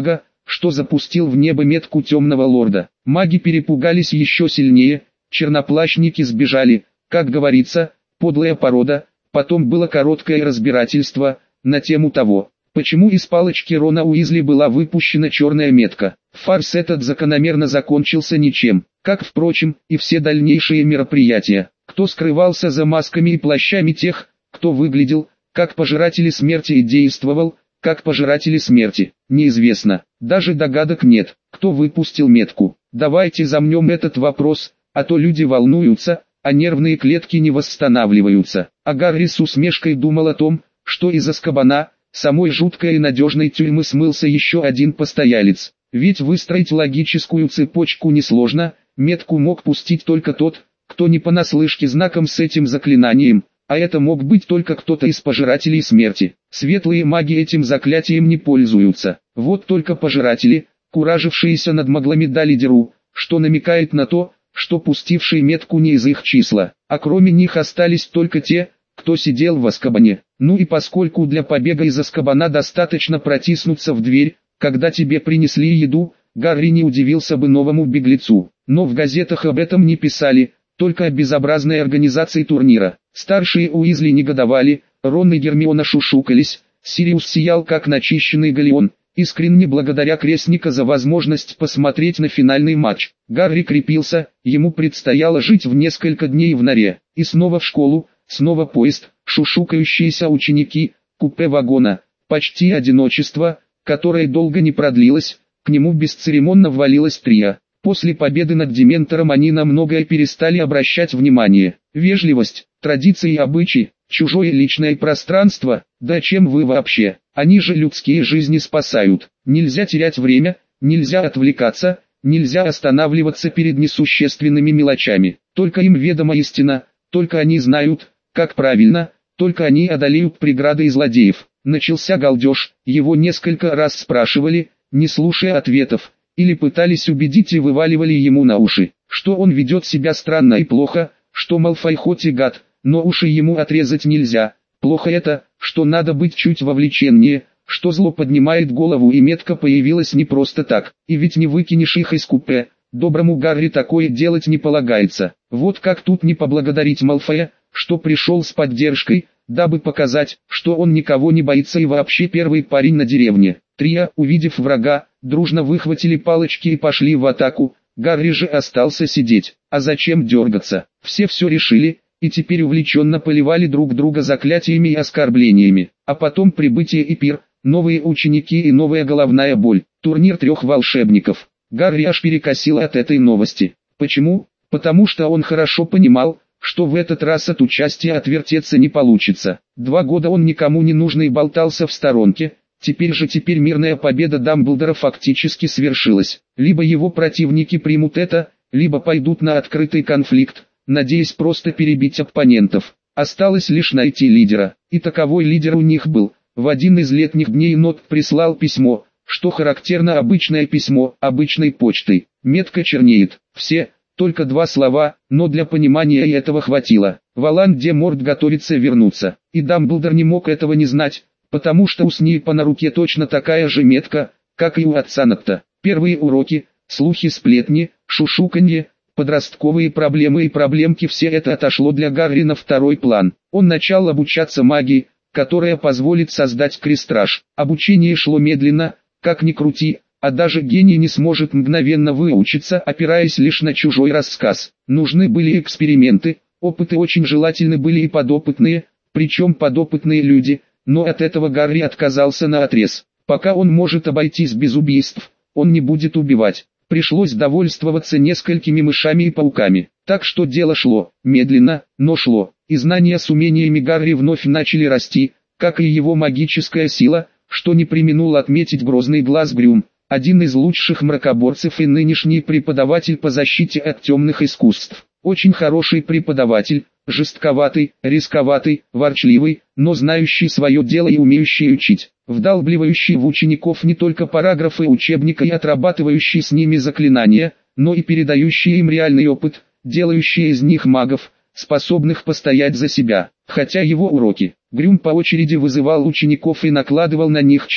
что запустил в небо метку темного лорда. Маги перепугались еще сильнее, черноплащники сбежали, как говорится, подлая порода. Потом было короткое разбирательство на тему того, почему из палочки Рона Уизли была выпущена черная метка. Фарс этот закономерно закончился ничем, как, впрочем, и все дальнейшие мероприятия. Кто скрывался за масками и плащами тех, кто выглядел, как пожиратели смерти и действовал, как пожиратели смерти, неизвестно, даже догадок нет, кто выпустил метку. Давайте замнем этот вопрос, а то люди волнуются, а нервные клетки не восстанавливаются. А Гарри с усмешкой думал о том, что из Азкабана, самой жуткой и надежной тюрьмы, смылся еще один постоялец. Ведь выстроить логическую цепочку несложно, метку мог пустить только тот, кто не понаслышке знаком с этим заклинанием, а это мог быть только кто-то из пожирателей смерти. Светлые маги этим заклятием не пользуются. Вот только пожиратели, куражившиеся над Магламедалидеру, что намекает на то, что пустивший метку не из их числа, а кроме них остались только те, кто сидел в Азкабане. Ну и поскольку для побега из Азкабана достаточно протиснуться в дверь, когда тебе принесли еду, Гарри не удивился бы новому беглецу. Но в газетах об этом не писали, только о безобразной организации турнира. Старшие Уизли негодовали, Рон и Гермиона шушукались, Сириус сиял как начищенный галеон, искренне благодаря Крестника за возможность посмотреть на финальный матч. Гарри крепился, ему предстояло жить в несколько дней в норе, и снова в школу, снова поезд, шушукающиеся ученики, купе вагона, почти одиночество, которое долго не продлилось, к нему бесцеремонно ввалилась Триа. После победы над Дементором они на многое перестали обращать внимание. Вежливость, традиции и обычаи, чужое личное пространство, да чем вы вообще? Они же людские жизни спасают. Нельзя терять время, нельзя отвлекаться, нельзя останавливаться перед несущественными мелочами. Только им ведома истина, только они знают, как правильно, только они одолеют преграды и злодеев. Начался галдеж, его несколько раз спрашивали, не слушая ответов, или пытались убедить и вываливали ему на уши, что он ведет себя странно и плохо, что Малфой хоть и гад, но уши ему отрезать нельзя. Плохо это, что надо быть чуть вовлеченнее, что зло поднимает голову и метка появилась не просто так, и ведь не выкинешь их из купе, доброму Гарри такое делать не полагается. Вот как тут не поблагодарить Малфоя, что пришел с поддержкой, дабы показать, что он никого не боится и вообще первый парень на деревне. Триа, увидев врага, дружно выхватили палочки и пошли в атаку, Гарри же остался сидеть. А зачем дергаться? Все решили, и теперь увлеченно поливали друг друга заклятиями и оскорблениями. А потом прибытие и пир, новые ученики и новая головная боль. Турнир 3 волшебников. Гарри аж перекосило от этой новости. Почему? Потому что он хорошо понимал, что в этот раз от участия отвертеться не получится. 2 года он никому не нужный болтался в сторонке. Теперь мирная победа Дамблдора фактически свершилась. Либо его противники примут это, либо пойдут на открытый конфликт, надеясь просто перебить оппонентов. Осталось лишь найти лидера. И таковой лидер у них был. В один из летних дней Нот прислал письмо, что характерно, обычное письмо, обычной почтой. Метка чернеет. Все, только 2 слова, но для понимания и этого хватило. Волан-де-Морт готовится вернуться. И Дамблдор не мог этого не знать, потому что у Снейпа на руке точно такая же метка, как и у отца Нотта. Первые уроки, слухи, сплетни, шушуканье, подростковые проблемы и проблемки, все это отошло для Гарри на второй план. Он начал обучаться магии, которая позволит создать крестраж. Обучение шло медленно, как ни крути, а даже гений не сможет мгновенно выучиться, опираясь лишь на чужой рассказ. Нужны были эксперименты, опыты, очень желательны были и подопытные, причем подопытные люди, но от этого Гарри отказался наотрез. Пока он может обойтись без убийств, он не будет убивать. Пришлось довольствоваться несколькими мышами и пауками. Так что дело шло, медленно, но шло. И знания с умениями Гарри вновь начали расти, как и его магическая сила, что не преминул отметить грозный глаз Грюм, один из лучших мракоборцев и нынешний преподаватель по защите от темных искусств. Очень хороший преподаватель, жестковатый, рисковатый, ворчливый, но знающий свое дело и умеющий учить, вдалбливающий в учеников не только параграфы учебника и отрабатывающий с ними заклинания, но и передающий им реальный опыт, делающий из них магов, способных постоять за себя. Хотя его уроки, Грюм по очереди вызывал учеников и накладывал на них чары.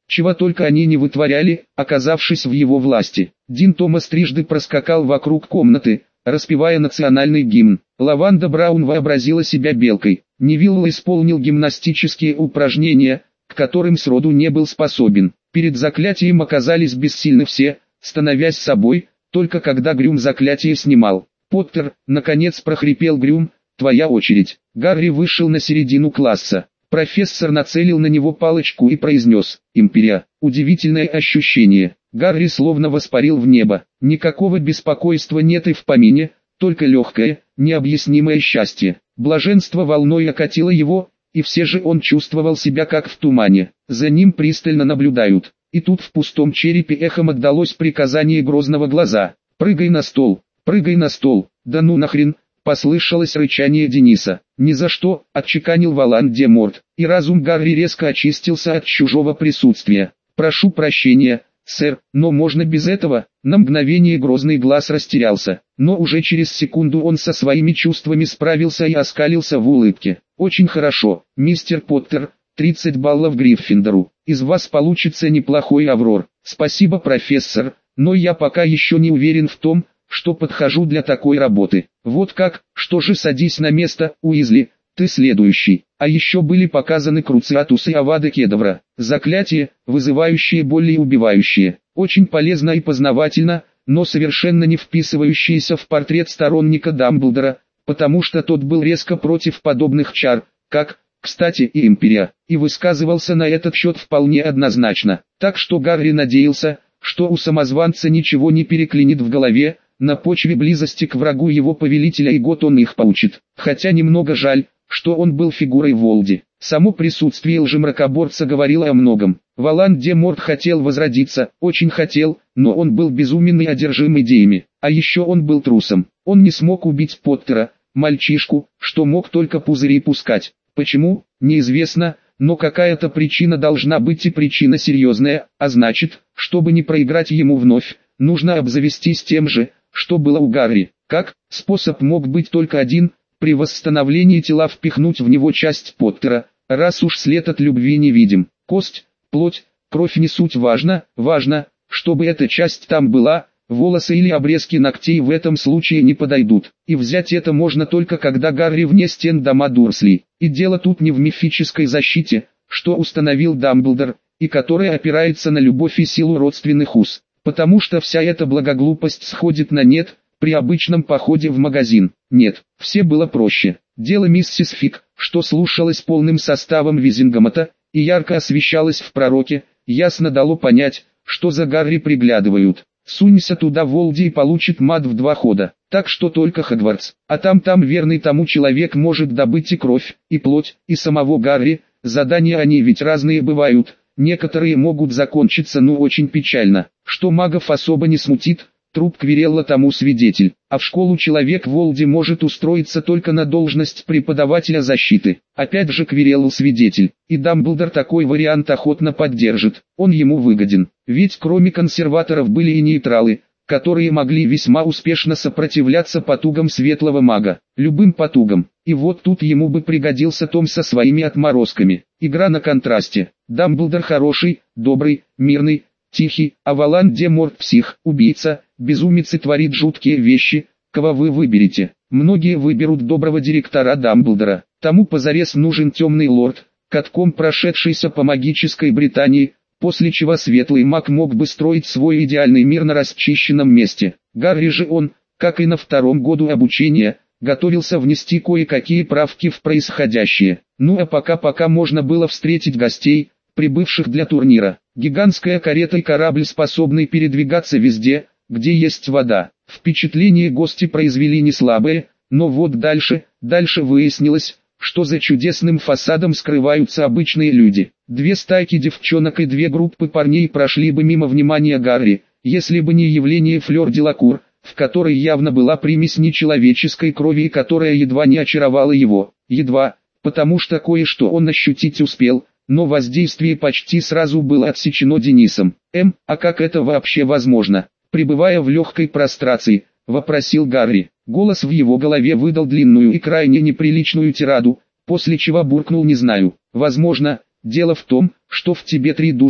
Чего только они не вытворяли, оказавшись в его власти. Дин Томас трижды проскакал вокруг комнаты, распевая национальный гимн. Лаванда Браун вообразила себя белкой. Невилл исполнил гимнастические упражнения, к которым сроду не был способен. Перед заклятием оказались бессильны все, становясь собой, только когда Грюм заклятие снимал. «Поттер», наконец прохрипел Грюм, «твоя очередь». Гарри вышел на середину класса. Профессор нацелил на него палочку и произнес: «Империя». Удивительное ощущение. Гарри словно воспарил в небо. Никакого беспокойства нет и в помине, только легкое, необъяснимое счастье. Блаженство волной окатило его, и все же он чувствовал себя как в тумане. За ним пристально наблюдают. И тут в пустом черепе эхом отдалось приказание грозного глаза: «Прыгай на стол, прыгай на стол». «Да ну нахрен!» Послышалось рычание Дениса. «Ни за что!» — отчеканил Волан-де-Морт, и разум Гарри резко очистился от чужого присутствия. «Прошу прощения, сэр, но можно без этого?» На мгновение грозный глаз растерялся, но уже через секунду он со своими чувствами справился и оскалился в улыбке. «Очень хорошо, мистер Поттер, 30 баллов Гриффиндору. Из вас получится неплохой Аврор». «Спасибо, профессор, но я пока еще не уверен в том, что подхожу для такой работы». «Вот как? Что же, садись на место, Уизли, ты следующий». А еще были показаны Круциатус и Авада Кедавра. Заклятия, вызывающие боль и убивающие. Очень полезно и познавательно, но совершенно не вписывающиеся в портрет сторонника Дамблдора, потому что тот был резко против подобных чар, как, кстати, и Империя, и высказывался на этот счет вполне однозначно. Так что Гарри надеялся, что у самозванца ничего не переклинит в голове, на почве близости к врагу его повелителя, и год он их поучит. Хотя немного жаль, что он был фигурой Волди. Само присутствие лжемракоборца говорило о многом. Волан-де-Морт хотел возродиться, очень хотел, но он был безумен и одержим идеями. А еще он был трусом. Он не смог убить Поттера, мальчишку, что мог только пузыри пускать. Почему, неизвестно, но какая-то причина должна быть, и причина серьезная, а значит, чтобы не проиграть ему вновь, нужно обзавестись тем же, что было у Гарри. Как? Способ мог быть только один: при восстановлении тела впихнуть в него часть Поттера, раз уж след от любви не видим. Кость, плоть, кровь не суть важно, важно, чтобы эта часть там была. Волосы или обрезки ногтей в этом случае не подойдут. И взять это можно только когда Гарри вне стен дома Дурсли. И дело тут не в мифической защите, что установил Дамблдор, и которая опирается на любовь и силу родственных уз. Потому что вся эта благоглупость сходит на нет при обычном походе в магазин. Нет, все было проще. Дело миссис Фиг, что слушалось полным составом Визингамата и ярко освещалось в Пророке, ясно дало понять, что за Гарри приглядывают. Сунься туда Волди и получит мат в 2 хода. Так что только Хогвартс, а там верный тому человек может добыть и кровь, и плоть, и самого Гарри. Задания они ведь разные бывают. Некоторые могут закончиться очень печально, что магов особо не смутит. Труп Квирелла тому свидетель. А в школу человек Волди может устроиться только на должность преподавателя защиты. Опять же Квирелл свидетель. И Дамблдор такой вариант охотно поддержит. Он ему выгоден. Ведь кроме консерваторов были и нейтралы, которые могли весьма успешно сопротивляться потугам светлого мага. Любым потугам. И вот тут ему бы пригодился Том со своими отморозками. Игра на контрасте. Дамблдор хороший, добрый, мирный, тихий, а Волан-де-Морт псих, убийца, безумец и творит жуткие вещи. Кого вы выберете? Многие выберут доброго директора Дамблдора. Тому позарез нужен темный лорд, катком прошедшийся по магической Британии, после чего светлый маг мог бы строить свой идеальный мир на расчищенном месте. Гарри же он, как и на 2-м году обучения, готовился внести кое-какие правки в происходящее. Ну а пока можно было встретить гостей, прибывших для турнира. Гигантская карета и корабль, способный передвигаться везде, где есть вода. Впечатление гости произвели не слабое, но вот дальше выяснилось, что за чудесным фасадом скрываются обычные люди. 2 стайки девчонок и 2 группы парней прошли бы мимо внимания Гарри, если бы не явление Флёр Делакур, в которой явно была примесь нечеловеческой крови и которая едва не очаровала его. Едва, потому что кое-что он ощутить успел, но воздействие почти сразу было отсечено Денисом. А как это вообще возможно? Пребывая в легкой прострации, вопросил Гарри. Голос в его голове выдал длинную и крайне неприличную тираду, после чего буркнул: «Не знаю. Возможно, дело в том, что в тебе 3 души,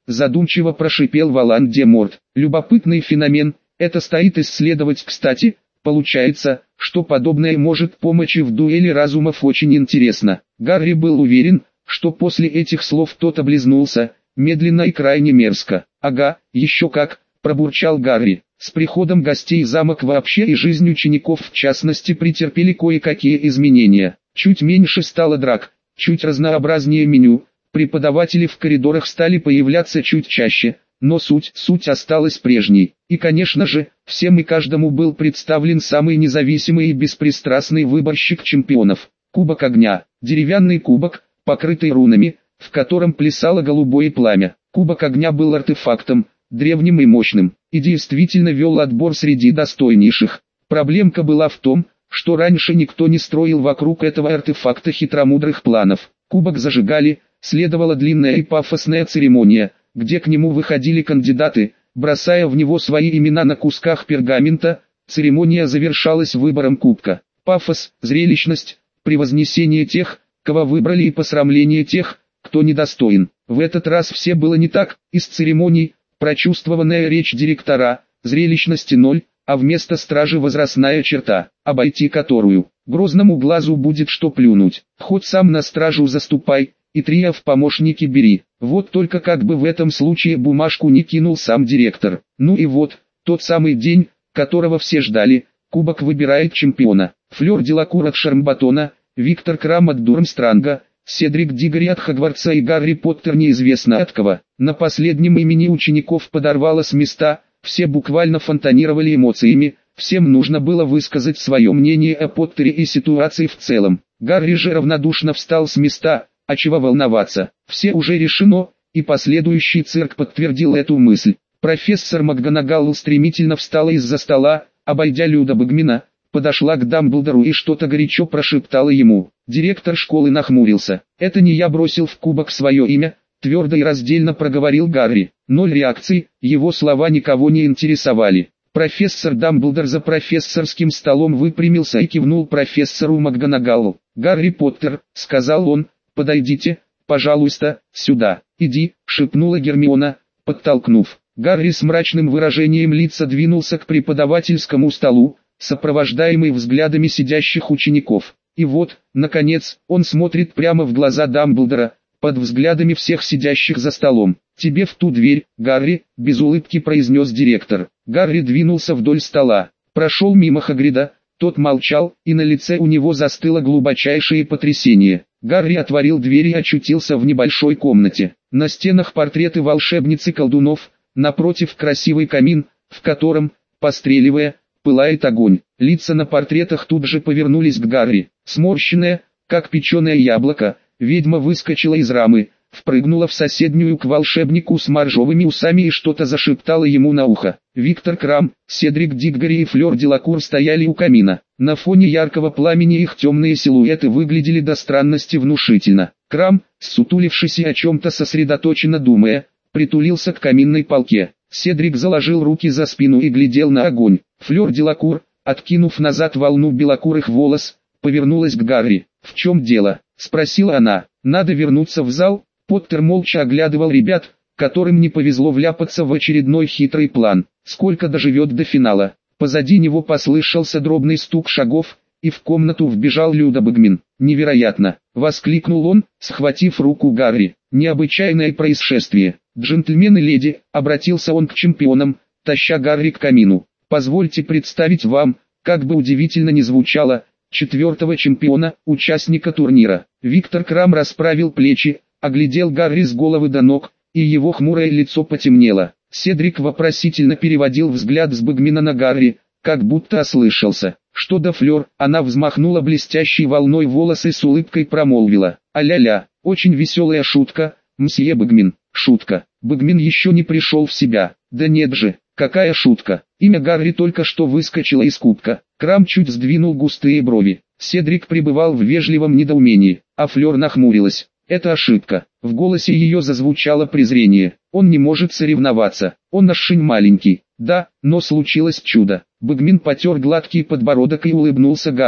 задумчиво прошипел Волан-де-Морт. Любопытный феномен, это стоит исследовать. Кстати, получается, что подобное может помочь и в дуэли разумов. Очень интересно. Гарри был уверен, что после этих слов тот облизнулся, медленно и крайне мерзко. «Ага, еще как», – пробурчал Гарри. С приходом гостей замок вообще и жизнь учеников в частности претерпели кое-какие изменения. Чуть меньше стало драк, чуть разнообразнее меню, преподаватели в коридорах стали появляться чуть чаще, но суть осталась прежней. И конечно же, всем и каждому был представлен самый независимый и беспристрастный выборщик чемпионов. Кубок огня, деревянный кубок, покрытый рунами, в котором плясало голубое пламя. Кубок огня был артефактом, древним и мощным, и действительно вел отбор среди достойнейших. Проблемка была в том, что раньше никто не строил вокруг этого артефакта хитромудрых планов. Кубок зажигали, следовала длинная и пафосная церемония, где к нему выходили кандидаты, бросая в него свои имена на кусках пергамента. Церемония завершалась выбором кубка. Пафос, зрелищность, превознесение тех, кого выбрали, и посрамление тех, кто недостоин. В этот раз все было не так. Из церемоний прочувствованная речь директора, зрелищности ноль, а вместо стражи возрастная черта, обойти которую грозному глазу будет что плюнуть. Хоть сам на стражу заступай, и трио в помощники бери. Вот только как бы в этом случае бумажку не кинул сам директор. Ну и вот, тот самый день, которого все ждали, кубок выбирает чемпиона. Флёр Делакур от Шармбатона, Виктор Крам от Дурмстранга, Седрик Дигори от Хогвартса и Гарри Поттер неизвестно от кого. На последнем имени учеников подорвало с места, все буквально фонтанировали эмоциями, всем нужно было высказать свое мнение о Поттере и ситуации в целом. Гарри же равнодушно встал с места, а чего волноваться, все уже решено, и последующий цирк подтвердил эту мысль. Профессор МакГонагалл стремительно встала из-за стола, обойдя Люда Багмина, подошла к Дамблдору и что-то горячо прошептала ему. Директор школы нахмурился. «Это не я бросил в кубок свое имя», — твердо и раздельно проговорил Гарри. Ноль реакций, его слова никого не интересовали. Профессор Дамблдор за профессорским столом выпрямился и кивнул профессору МакГонагаллу. «Гарри Поттер», — сказал он, — «подойдите, пожалуйста, сюда». «Иди», — шепнула Гермиона, подтолкнув. Гарри с мрачным выражением лица двинулся к преподавательскому столу, сопровождаемый взглядами сидящих учеников. И вот, наконец, он смотрит прямо в глаза Дамблдора, под взглядами всех сидящих за столом. «Тебе в ту дверь, Гарри», — без улыбки произнес директор. Гарри двинулся вдоль стола, прошел мимо Хагрида, тот молчал, и на лице у него застыло глубочайшее потрясение. Гарри отворил дверь и очутился в небольшой комнате. На стенах портреты волшебниц и колдунов, напротив красивый камин, в котором, постреливая, пылает огонь. Лица на портретах тут же повернулись к Гарри. Сморщенная, как печеное яблоко, ведьма выскочила из рамы, впрыгнула в соседнюю к волшебнику с моржовыми усами и что-то зашептала ему на ухо. Виктор Крам, Седрик Диггори и Флёр Делакур стояли у камина. На фоне яркого пламени их темные силуэты выглядели до странности внушительно. Крам, ссутулившись и о чем-то сосредоточенно думая, притулился к каминной полке. Седрик заложил руки за спину и глядел на огонь. Флёр Делакур, откинув назад волну белокурых волос, повернулась к Гарри. «В чем дело?» — спросила она. «Надо вернуться в зал». Поттер молча оглядывал ребят, которым не повезло вляпаться в очередной хитрый план. Сколько доживет до финала? Позади него послышался дробный стук шагов, и в комнату вбежал Люда Багмин. «Невероятно!» — воскликнул он, схватив руку Гарри. «Необычайное происшествие. Джентльмены и леди», — обратился он к чемпионам, таща Гарри к камину. «Позвольте представить вам, как бы удивительно ни звучало, четвертого чемпиона, участника турнира». Виктор Крам расправил плечи, оглядел Гарри с головы до ног, и его хмурое лицо потемнело. Седрик вопросительно переводил взгляд с Багмина на Гарри, как будто ослышался. Что до Флёр, она взмахнула блестящей волной волосы и с улыбкой промолвила: «А-ля-ля, очень веселая шутка, мсье Багмин». «Шутка». Багмин еще не пришел в себя. «Да нет же, какая шутка». Имя Гарри только что выскочило из кубка. Крам чуть сдвинул густые брови. Седрик пребывал в вежливом недоумении, а Флёр нахмурилась. «Это ошибка». В голосе ее зазвучало презрение. «Он не может соревноваться, он очень маленький». «Да, но случилось чудо». Багмин потер гладкий подбородок и улыбнулся Гарри.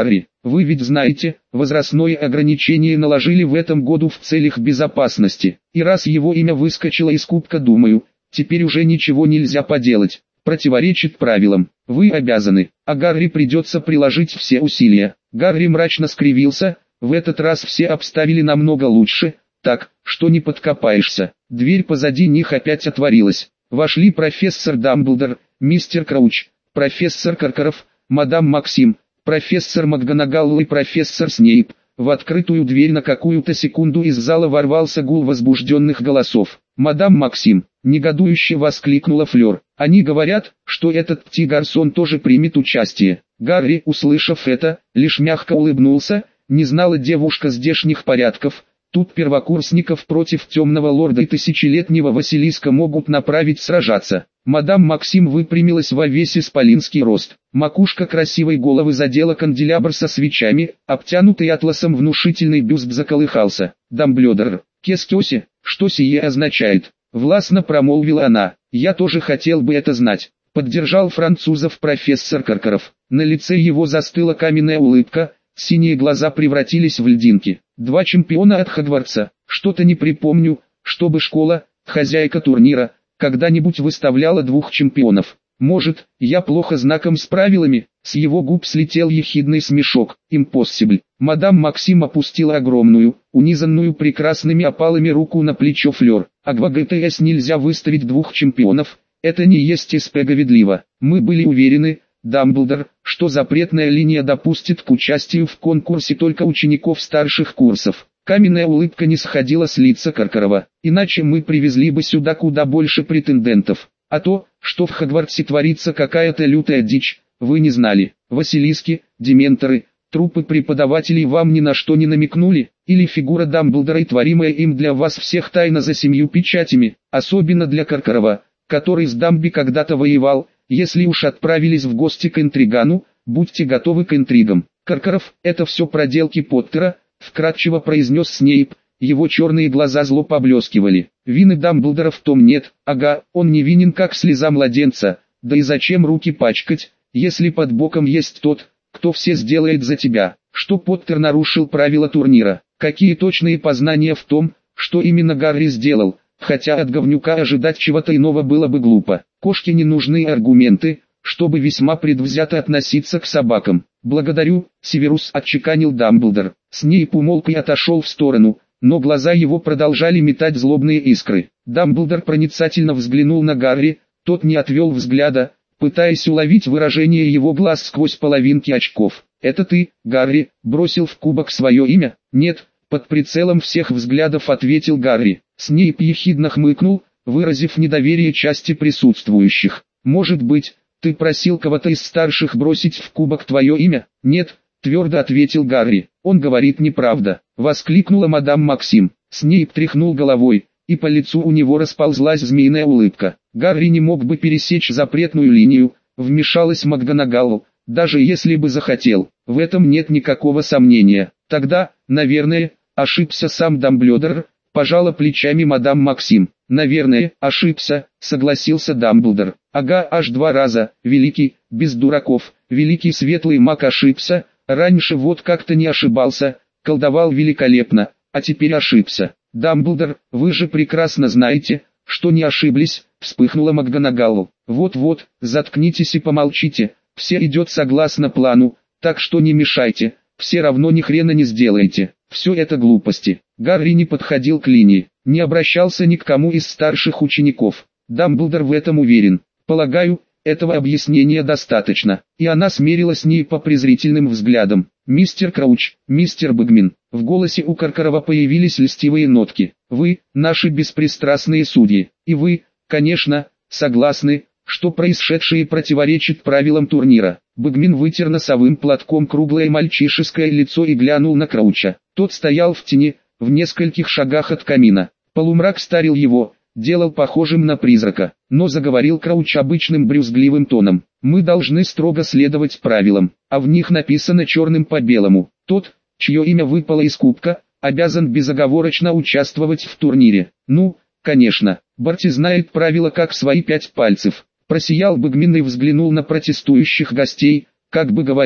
Вы ведь знаете, возрастное ограничение наложили в этом году в целях безопасности. И раз его имя выскочило из кубка, думаю, теперь уже ничего нельзя поделать. Противоречит правилам. Вы обязаны, а Гарри придется приложить все усилия. Гарри мрачно скривился. В этот раз все обставили намного лучше, так, что не подкопаешься. Дверь позади них опять отворилась. Вошли профессор Дамблдор, мистер Крауч, профессор Каркаров, мадам Максим, профессор МакГонагалл и профессор Снейп. В открытую дверь на какую-то секунду из зала ворвался гул возбужденных голосов. «Мадам Максим!» — негодующе воскликнула Флёр. «Они говорят, что этот Гарсон тоже примет участие». Гарри, услышав это, лишь мягко улыбнулся. Не знала девушка здешних порядков. Тут первокурсников против темного лорда и тысячелетнего Василиска могут направить сражаться. Мадам Максим выпрямилась во весь исполинский рост. Макушка красивой головы задела канделябр со свечами, обтянутый атласом внушительный бюст заколыхался. «Дамблдор, кескёси, что сие означает?» — властно промолвила она. «Я тоже хотел бы это знать», — поддержал французов профессор Каркаров. На лице его застыла каменная улыбка, синие глаза превратились в льдинки. «2 чемпиона от Хогвартса, что-то не припомню, чтобы школа, хозяйка турнира, когда-нибудь выставляла 2 чемпионов. Может, я плохо знаком с правилами?» С его губ слетел ехидный смешок. «Импоссибль». Мадам Максим опустила огромную, унизанную прекрасными опалами руку на плечо Флёр. «А в ГТС нельзя выставить 2 чемпионов, это не есть справедливо. Мы были уверены, Дамблдор, что запретная линия допустит к участию в конкурсе только учеников старших курсов». Каменная улыбка не сходила с лица Каркарова. «Иначе мы привезли бы сюда куда больше претендентов. А то, что в Хогвартсе творится какая-то лютая дичь, вы не знали. Василиски, дементоры, трупы преподавателей вам ни на что не намекнули? Или фигура Дамблдора и творимая им для вас всех тайна за 7 печатями, особенно для Каркарова, который с Дамби когда-то воевал. Если уж отправились в гости к интригану, будьте готовы к интригам. Каркаров, это все проделки Поттера», — вкратчиво произнес Снейп. Его черные глаза зло поблескивали. «Вины Дамблдора в том нет. Ага, он невинен как слеза младенца. Да и зачем руки пачкать, если под боком есть тот, кто все сделает за тебя?» Что Поттер нарушил правила турнира. Какие точные познания в том, что именно Гарри сделал, хотя от говнюка ожидать чего-то иного было бы глупо. Кошке не нужны аргументы, чтобы весьма предвзято относиться к собакам. «Благодарю, Северус», — отчеканил Дамблдор. Снейп умолк и отошел в сторону, но глаза его продолжали метать злобные искры. Дамблдор проницательно взглянул на Гарри, тот не отвел взгляда, пытаясь уловить выражение его глаз сквозь половинки очков. «Это ты, Гарри, бросил в кубок свое имя?» «Нет», — под прицелом всех взглядов ответил Гарри. Снейп ехидно хмыкнул, выразив недоверие части присутствующих. «Может быть, ты просил кого-то из старших бросить в кубок твое имя?» «Нет», — твердо ответил Гарри. «Он говорит неправда», — воскликнула мадам Максим. Снейп тряхнул головой, и по лицу у него расползлась змеиная улыбка. «Гарри не мог бы пересечь запретную линию», — вмешалась МакГонагалл, «даже если бы захотел. В этом нет никакого сомнения. Тогда, наверное, ошибся сам Дамблдор», — пожала плечами мадам Максим. «Наверное, ошибся», — согласился Дамблдор. «Ага, аж 2 раза, великий, без дураков, великий светлый маг ошибся, раньше вот как-то не ошибался, колдовал великолепно, а теперь ошибся». «Дамблдор, вы же прекрасно знаете, что не ошиблись», — вспыхнула МакГонагалл. «Вот-вот, заткнитесь и помолчите, все идет согласно плану, так что не мешайте, все равно ни хрена не сделаете, все это глупости». Гарри не подходил к линии, не обращался ни к кому из старших учеников. Дамблдор в этом уверен. «Полагаю, этого объяснения достаточно». И она смерила с ней по презрительным взглядам. «Мистер Крауч, мистер Бэгмин». В голосе у Каркарова появились льстивые нотки. «Вы, наши беспристрастные судьи, и вы, конечно, согласны, что происшедшее противоречит правилам турнира». Бэгмин вытер носовым платком круглое мальчишеское лицо и глянул на Крауча. Тот стоял в тени, в нескольких шагах от камина. Полумрак старил его, делал похожим на призрака, но заговорил Крауч обычным брюзгливым тоном. «Мы должны строго следовать правилам, а в них написано черным по белому. Тот, чье имя выпало из кубка, обязан безоговорочно участвовать в турнире». «Ну, конечно, Барти знает правила как свои 5 пальцев». Просиял Бэгмин и взглянул на протестующих гостей, как бы говоря: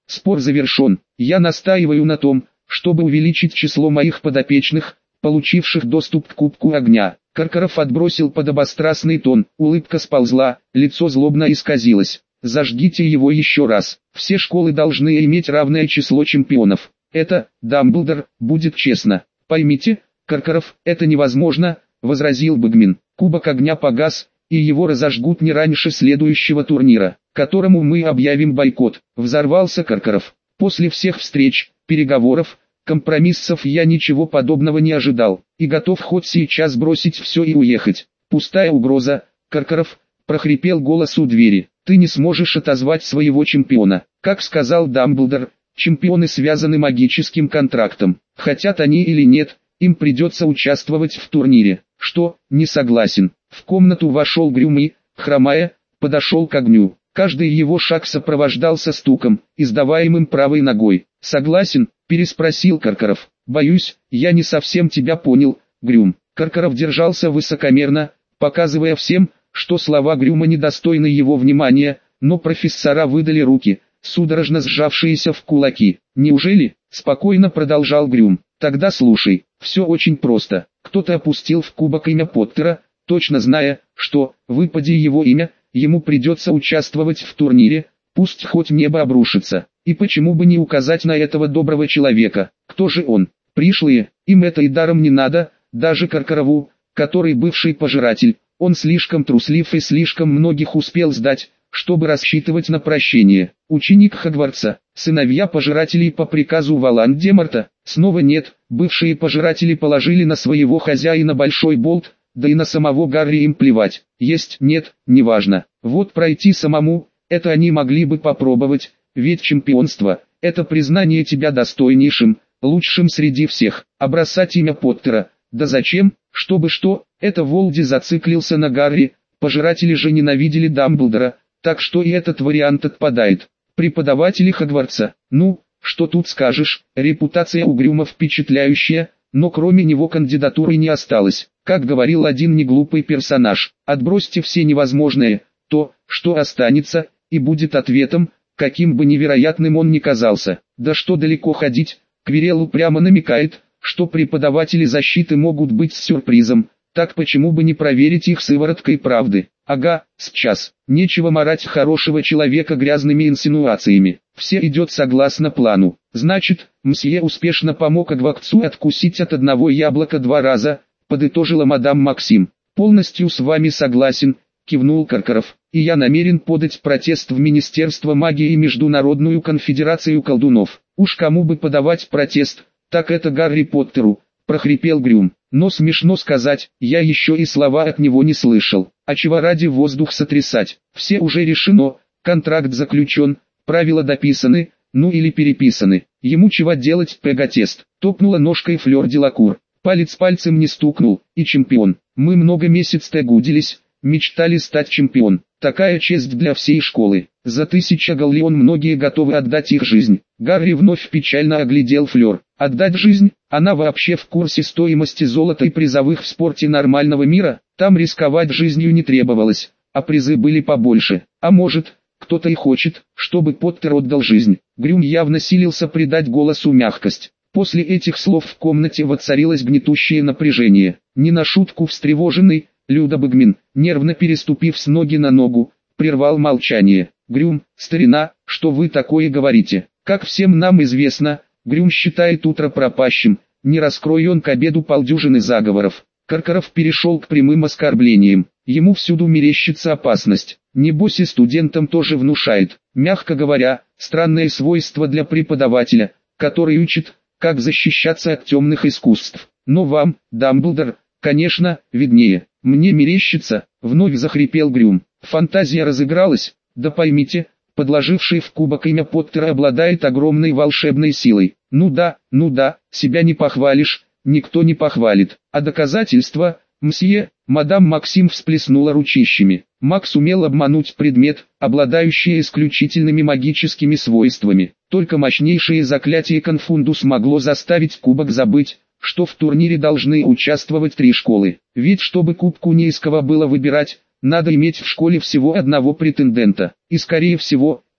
Спор завершен. Я настаиваю на том, чтобы увеличить число моих подопечных, получивших доступ к Кубку Огня. Каркаров отбросил подобострастный тон, улыбка сползла, лицо злобно исказилось. Зажгите его еще раз. Все школы должны иметь равное число чемпионов. Это, Дамблдор, будет честно. Поймите, Каркаров, это невозможно, возразил Бэгмин. Кубок Огня погас, и его разожгут не раньше следующего турнира, которому мы объявим бойкот. Взорвался Каркаров. После всех встреч, переговоров, компромиссов я ничего подобного не ожидал, и готов хоть сейчас бросить все и уехать. Пустая угроза, Каркаров, прохрипел голос у двери. Ты не сможешь отозвать своего чемпиона. Как сказал Дамблдор, чемпионы связаны магическим контрактом. Хотят они или нет, им придется участвовать в турнире. Что, не согласен? В комнату вошел Грюм и, хромая, подошел к огню. Каждый его шаг сопровождался стуком, издаваемым правой ногой. «Согласен?» – переспросил Каркаров. «Боюсь, я не совсем тебя понял, Грюм». Каркаров держался высокомерно, показывая всем, что слова Грюма недостойны его внимания, но профессора выдали руки, судорожно сжавшиеся в кулаки. «Неужели?» – спокойно продолжал Грюм. «Тогда слушай, все очень просто. Кто-то опустил в кубок имя Поттера, точно зная, что, выпади его имя, ему придется участвовать в турнире, пусть хоть небо обрушится. И почему бы не указать на этого доброго человека? Кто же он? Пришлые, им это и даром не надо, даже Каркарову, который бывший пожиратель. Он слишком труслив и слишком многих успел сдать, чтобы рассчитывать на прощение. Ученик Хогвартса, сыновья пожирателей по приказу Волан-де-Морта, снова нет, бывшие пожиратели положили на своего хозяина большой болт, да и на самого Гарри им плевать, есть, нет, неважно. Вот пройти самому, это они могли бы попробовать, ведь чемпионство, это признание тебя достойнейшим, лучшим среди всех, а бросать имя Поттера, да зачем, чтобы что, это Волди зациклился на Гарри, пожиратели же ненавидели Дамблдора, так что и этот вариант отпадает. Преподаватели Хогвартса, ну, что тут скажешь, репутация у Грюма впечатляющая, но кроме него кандидатуры не осталось. Как говорил один неглупый персонаж, отбросьте все невозможное, то, что останется, и будет ответом, каким бы невероятным он ни казался. Да что далеко ходить, Квирелл упрямо намекает, что преподаватели защиты могут быть с сюрпризом, так почему бы не проверить их сывороткой правды? Ага, сейчас, нечего марать хорошего человека грязными инсинуациями, все идет согласно плану. Значит, мсье успешно помог Агвакцу откусить от одного яблока 2 раза, подытожила мадам Максим. Полностью с вами согласен, кивнул Каркаров, и я намерен подать протест в Министерство магии и Международную конфедерацию колдунов. Уж кому бы подавать протест, так это Гарри Поттеру, прохрипел Грюм. Но смешно сказать, я еще и слова от него не слышал. А чего ради воздух сотрясать? Все уже решено, контракт заключен, правила дописаны, ну или переписаны. Ему чего делать, пегатест? Топнула ножкой Флёр Делакур. Палец пальцем не стукнул, и чемпион. Мы много месяцев гудились, мечтали стать чемпион. Такая честь для всей школы. За 1000 галлеон многие готовы отдать их жизнь. Гарри вновь печально оглядел Флёр. Отдать жизнь? Она вообще в курсе стоимости золота и призовых в спорте нормального мира? Там рисковать жизнью не требовалось, а призы были побольше. А может, кто-то и хочет, чтобы Поттер отдал жизнь. Грюм явно силился придать голосу мягкость. После этих слов в комнате воцарилось гнетущее напряжение. Не на шутку встревоженный, Люда Бэгмин, нервно переступив с ноги на ногу, прервал молчание. «Грюм, старина, что вы такое говорите? Как всем нам известно, Грюм считает утро пропащим, не раскрой он к обеду полдюжины заговоров». Каркаров перешел к прямым оскорблениям. Ему всюду мерещится опасность. Небось и студентам тоже внушает. Мягко говоря, странное свойство для преподавателя, который учит, как защищаться от темных искусств. Но вам, Дамблдор, конечно, виднее. Мне мерещится, вновь захрипел Грюм. Фантазия разыгралась, да поймите, подложивший в кубок имя Поттера обладает огромной волшебной силой. Ну да, себя не похвалишь, никто не похвалит. А доказательства, мсье, мадам Максим всплеснула ручищами. Макс умел обмануть предмет, обладающий исключительными магическими свойствами. Только мощнейшее заклятие Конфундус могло заставить кубок забыть, что в турнире должны участвовать 3 школы. Ведь чтобы кубку не из кого было выбирать, надо иметь в школе всего одного претендента. И скорее всего,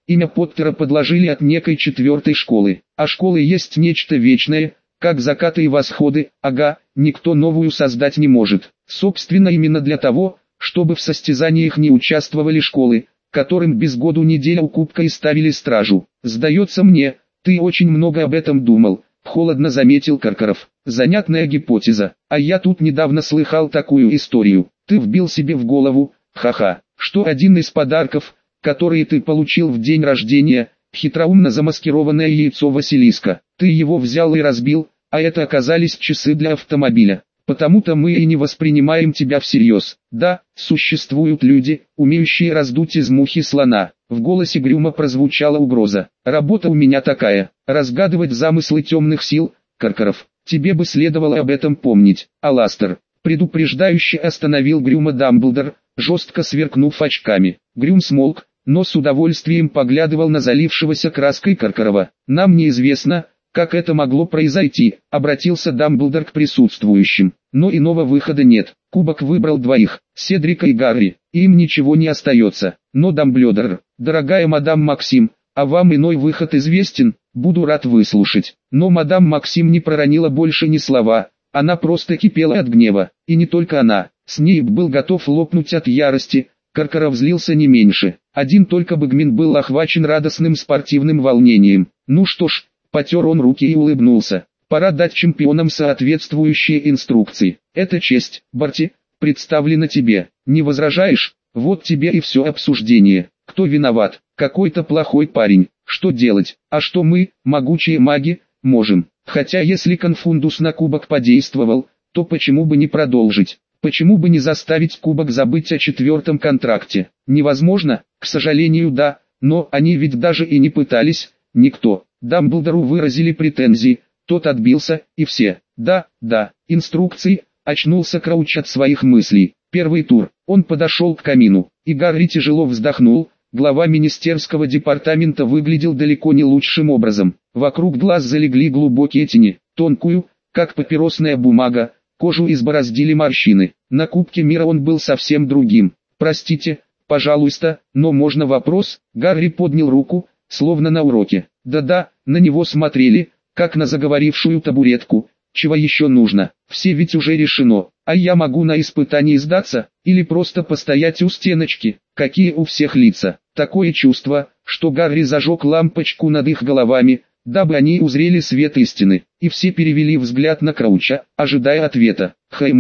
Имя Поттера подложили от некой 4-й школы. А школы есть нечто вечное, как закаты и восходы, ага, никто новую создать не может. Собственно именно для того, чтобы в состязаниях не участвовали школы, которым без году неделя у кубка и ставили стражу. Сдается мне, ты очень много об этом думал, холодно заметил Каркаров. Занятная гипотеза, а я тут недавно слыхал такую историю. Ты вбил себе в голову, ха-ха, что один из подарков, которые ты получил в день рождения, хитроумно замаскированное яйцо Василиска. Ты его взял и разбил, а это оказались часы для автомобиля. Потому-то мы и не воспринимаем тебя всерьез. Да, существуют люди, умеющие раздуть из мухи слона. В голосе Грюма прозвучала угроза. Работа у меня такая, разгадывать замыслы темных сил. Каркаров, тебе бы следовало об этом помнить. Аластер, предупреждающе остановил Грюма Дамблдор, жестко сверкнув очками. Грюм смолк, но с удовольствием поглядывал на залившегося краской Каркарова. Нам неизвестно, как это могло произойти, обратился Дамблдор к присутствующим. Но иного выхода нет. Кубок выбрал двоих, Седрика и Гарри, и им ничего не остается. Но Дамблдор, дорогая мадам Максим, а вам иной выход известен, буду рад выслушать. Но мадам Максим не проронила больше ни слова, она просто кипела от гнева. И не только она, Снейп был готов лопнуть от ярости, Каркаров злился не меньше. Один только Бэгмин был охвачен радостным спортивным волнением. Ну что ж, потер он руки и улыбнулся. Пора дать чемпионам соответствующие инструкции. Это честь, Барти, представлена тебе. Не возражаешь? Вот тебе и все обсуждение. Кто виноват? Какой-то плохой парень. Что делать? А что мы, могучие маги, можем? Хотя если Конфундус на кубок подействовал, то почему бы не продолжить? Почему бы не заставить кубок забыть о 4-м контракте? Невозможно, к сожалению, да, но они ведь даже и не пытались, никто. Дамблдору выразили претензии, тот отбился, и все. Да, инструкции, очнулся Крауч от своих мыслей. Первый тур, он подошел к камину, и Гарри тяжело вздохнул, глава министерского департамента выглядел далеко не лучшим образом. Вокруг глаз залегли глубокие тени, тонкую, как папиросная бумага, кожу избороздили морщины. На Кубке мира он был совсем другим. Простите, пожалуйста, но можно вопрос? Гарри поднял руку, словно на уроке. Да-да, на него смотрели, как на заговорившую табуретку. Чего еще нужно? Все ведь уже решено. А я могу на испытании сдаться, или просто постоять у стеночки. Какие у всех лица. Такое чувство, что Гарри зажег лампочку над их головами, дабы они узрели свет истины. И все перевели взгляд на Крауча, ожидая ответа.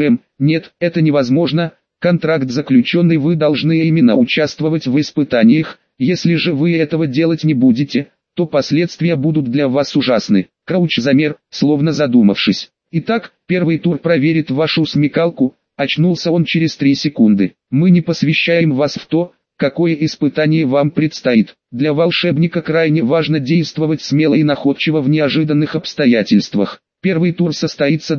Нет, это невозможно. Контракт заключенный, вы должны именно участвовать в испытаниях. Если же вы этого делать не будете, то последствия будут для вас ужасны. Крауч замер, словно задумавшись. Итак, первый тур проверит вашу смекалку. Очнулся он через 3 секунды. Мы не посвящаем вас в то, какое испытание вам предстоит. Для волшебника крайне важно действовать смело и находчиво в неожиданных обстоятельствах. Первый тур состоится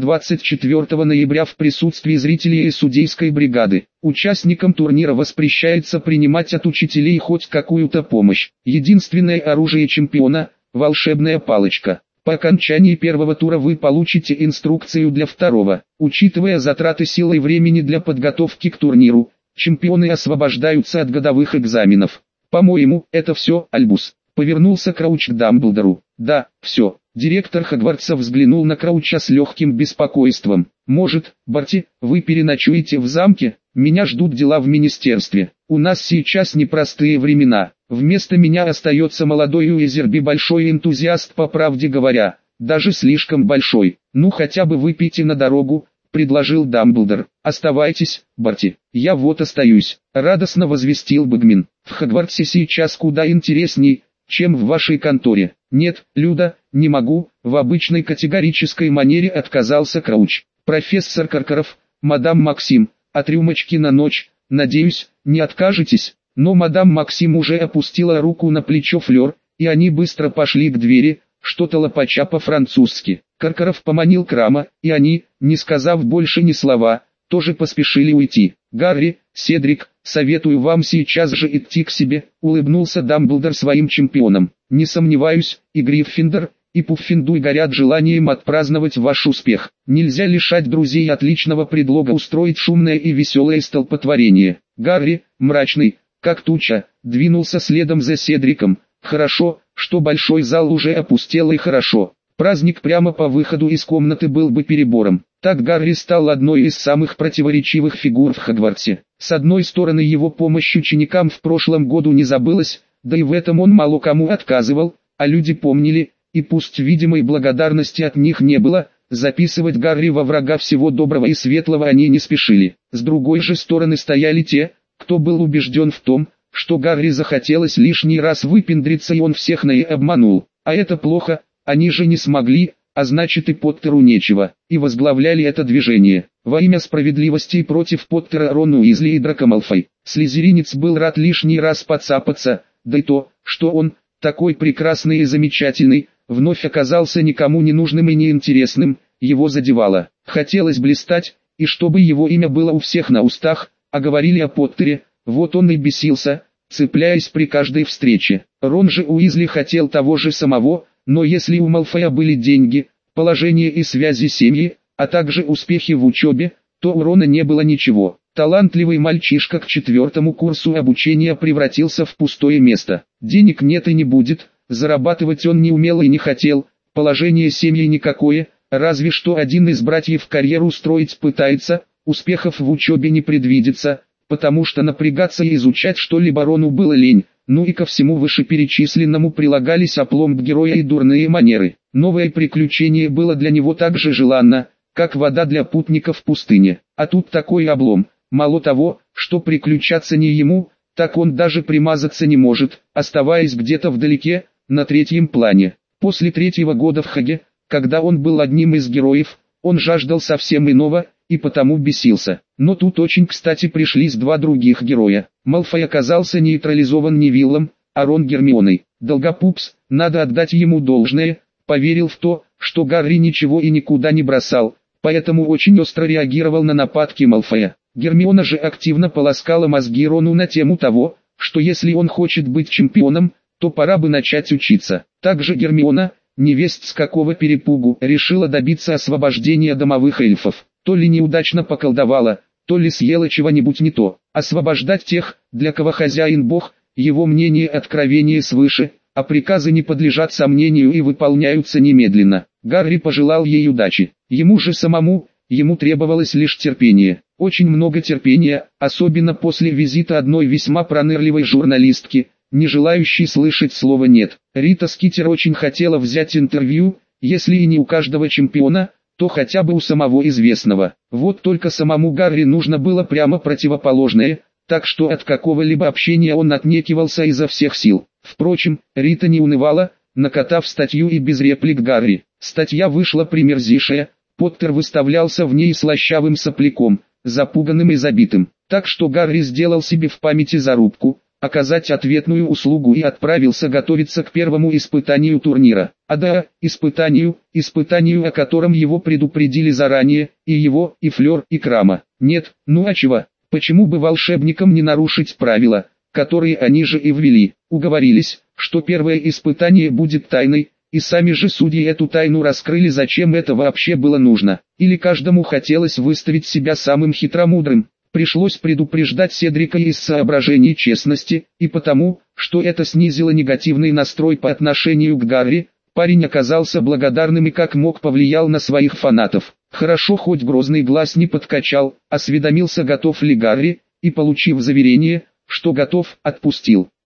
24 ноября в присутствии зрителей и судейской бригады. Участникам турнира воспрещается принимать от учителей хоть какую-то помощь. Единственное оружие чемпиона – волшебная палочка. По окончании первого тура вы получите инструкцию для второго. Учитывая затраты сил и времени для подготовки к турниру, чемпионы освобождаются от годовых экзаменов. По-моему, это все, Альбус. Повернулся Крауч к Дамблдору. Да, все. Директор Хогвартса взглянул на Крауча с легким беспокойством. Может, Барти, вы переночуете в замке? Меня ждут дела в министерстве. У нас сейчас непростые времена. Вместо меня остается молодой Уизерби, большой энтузиаст, по правде говоря. Даже слишком большой. Ну хотя бы выпейте на дорогу, предложил Дамблдор. Оставайтесь, Барти. Я вот остаюсь, радостно возвестил Бэгмин. В Хогвартсе сейчас куда интересней, чем в вашей конторе. Нет, Люда, не могу, в обычной категорической манере отказался Крауч. Профессор Каркаров, мадам Максим, от рюмочки на ночь, надеюсь, не откажетесь? Но мадам Максим уже опустила руку на плечо Флёр, и они быстро пошли к двери, что-то лопача по-французски. Каркаров поманил Крама, и они, не сказав больше ни слова, тоже поспешили уйти. Гарри, Седрик, советую вам сейчас же идти к себе, улыбнулся Дамблдор своим чемпионам. Не сомневаюсь, и Гриффиндор, и Пуффиндуй горят желанием отпраздновать ваш успех. Нельзя лишать друзей отличного предлога устроить шумное и веселое столпотворение. Гарри, мрачный, как туча, двинулся следом за Седриком, Хорошо, что большой зал уже опустел, и хорошо. Праздник прямо по выходу из комнаты был бы перебором. Так Гарри стал одной из самых противоречивых фигур в Хогвартсе. С одной стороны, его помощь ученикам в прошлом году не забылась, да и в этом он мало кому отказывал, а люди помнили, и пусть видимой благодарности от них не было, записывать Гарри во врага всего доброго и светлого они не спешили. С другой же стороны стояли те, кто был убежден в том, что Гарри захотелось лишний раз выпендриться, и он всех обманул. А это плохо, они же не смогли, а значит и Поттеру нечего, и возглавляли это движение. Во имя справедливости и против Поттера Рон Уизли и Драко Малфой. Слизеринец был рад лишний раз подцапаться, да и то, что он, такой прекрасный и замечательный, вновь оказался никому не нужным и неинтересным, его задевало. Хотелось блистать, и чтобы его имя было у всех на устах, а говорили о Поттере, вот он и бесился, цепляясь при каждой встрече. Рон же Уизли хотел того же самого, но если у Малфоя были деньги, положение и связи семьи, а также успехи в учебе, то у Рона не было ничего. Талантливый мальчишка к 4-му курсу обучения превратился в пустое место. Денег нет и не будет, зарабатывать он не умел и не хотел, положение семьи никакое, разве что один из братьев карьеру строить пытается, успехов в учебе не предвидится, потому что напрягаться и изучать что-либо Рону было лень. Ну и ко всему вышеперечисленному прилагались опломб героя и дурные манеры. Новое приключение было для него так же желанно, как вода для путника в пустыне. А тут такой облом. Мало того, что приключаться не ему, так он даже примазаться не может, оставаясь где-то вдалеке, на 3-м плане. После 3-го года в Хаге, когда он был одним из героев, он жаждал совсем иного, и потому бесился. Но тут очень кстати пришлись 2 других героя. Малфой оказался нейтрализован Невиллом, а Рон Гермионой. Долгопупс, надо отдать ему должное, поверил в то, что Гарри ничего и никуда не бросал, поэтому очень остро реагировал на нападки Малфоя. Гермиона же активно полоскала мозги Рону на тему того, что если он хочет быть чемпионом, то пора бы начать учиться. Также Гермиона, невесть с какого перепугу, решила добиться освобождения домовых эльфов. То ли неудачно поколдовала, то ли съела чего-нибудь не то. Освобождать тех, для кого хозяин Бог, его мнение откровение свыше, а приказы не подлежат сомнению и выполняются немедленно. Гарри пожелал ей удачи. Ему же самому, ему требовалось лишь терпение. Очень много терпения, особенно после визита одной весьма пронырливой журналистки, не желающей слышать слова «нет». Рита Скитер очень хотела взять интервью, если и не у каждого чемпиона, то хотя бы у самого известного. Вот только самому Гарри нужно было прямо противоположное, так что от какого-либо общения он отнекивался изо всех сил. Впрочем, Рита не унывала, накатав статью и без реплик Гарри. Статья вышла примерзейшая, Поттер выставлялся в ней слащавым сопляком, запуганным и забитым. Так что Гарри сделал себе в памяти зарубку, оказать ответную услугу и отправился готовиться к первому испытанию турнира. А да, испытанию, о котором его предупредили заранее, и его, и Флёр, и Крама. Нет, ну а чего, почему бы волшебникам не нарушить правила, которые они же и ввели. Уговорились, что первое испытание будет тайной, и сами же судьи эту тайну раскрыли, зачем это вообще было нужно. Или каждому хотелось выставить себя самым хитромудрым. Пришлось предупреждать Седрика из соображений честности, и потому, что это снизило негативный настрой по отношению к Гарри, парень оказался благодарным и как мог повлиял на своих фанатов. Хорошо хоть грозный глаз не подкачал, осведомился, готов ли Гарри, и получив заверение, что готов, отпустил.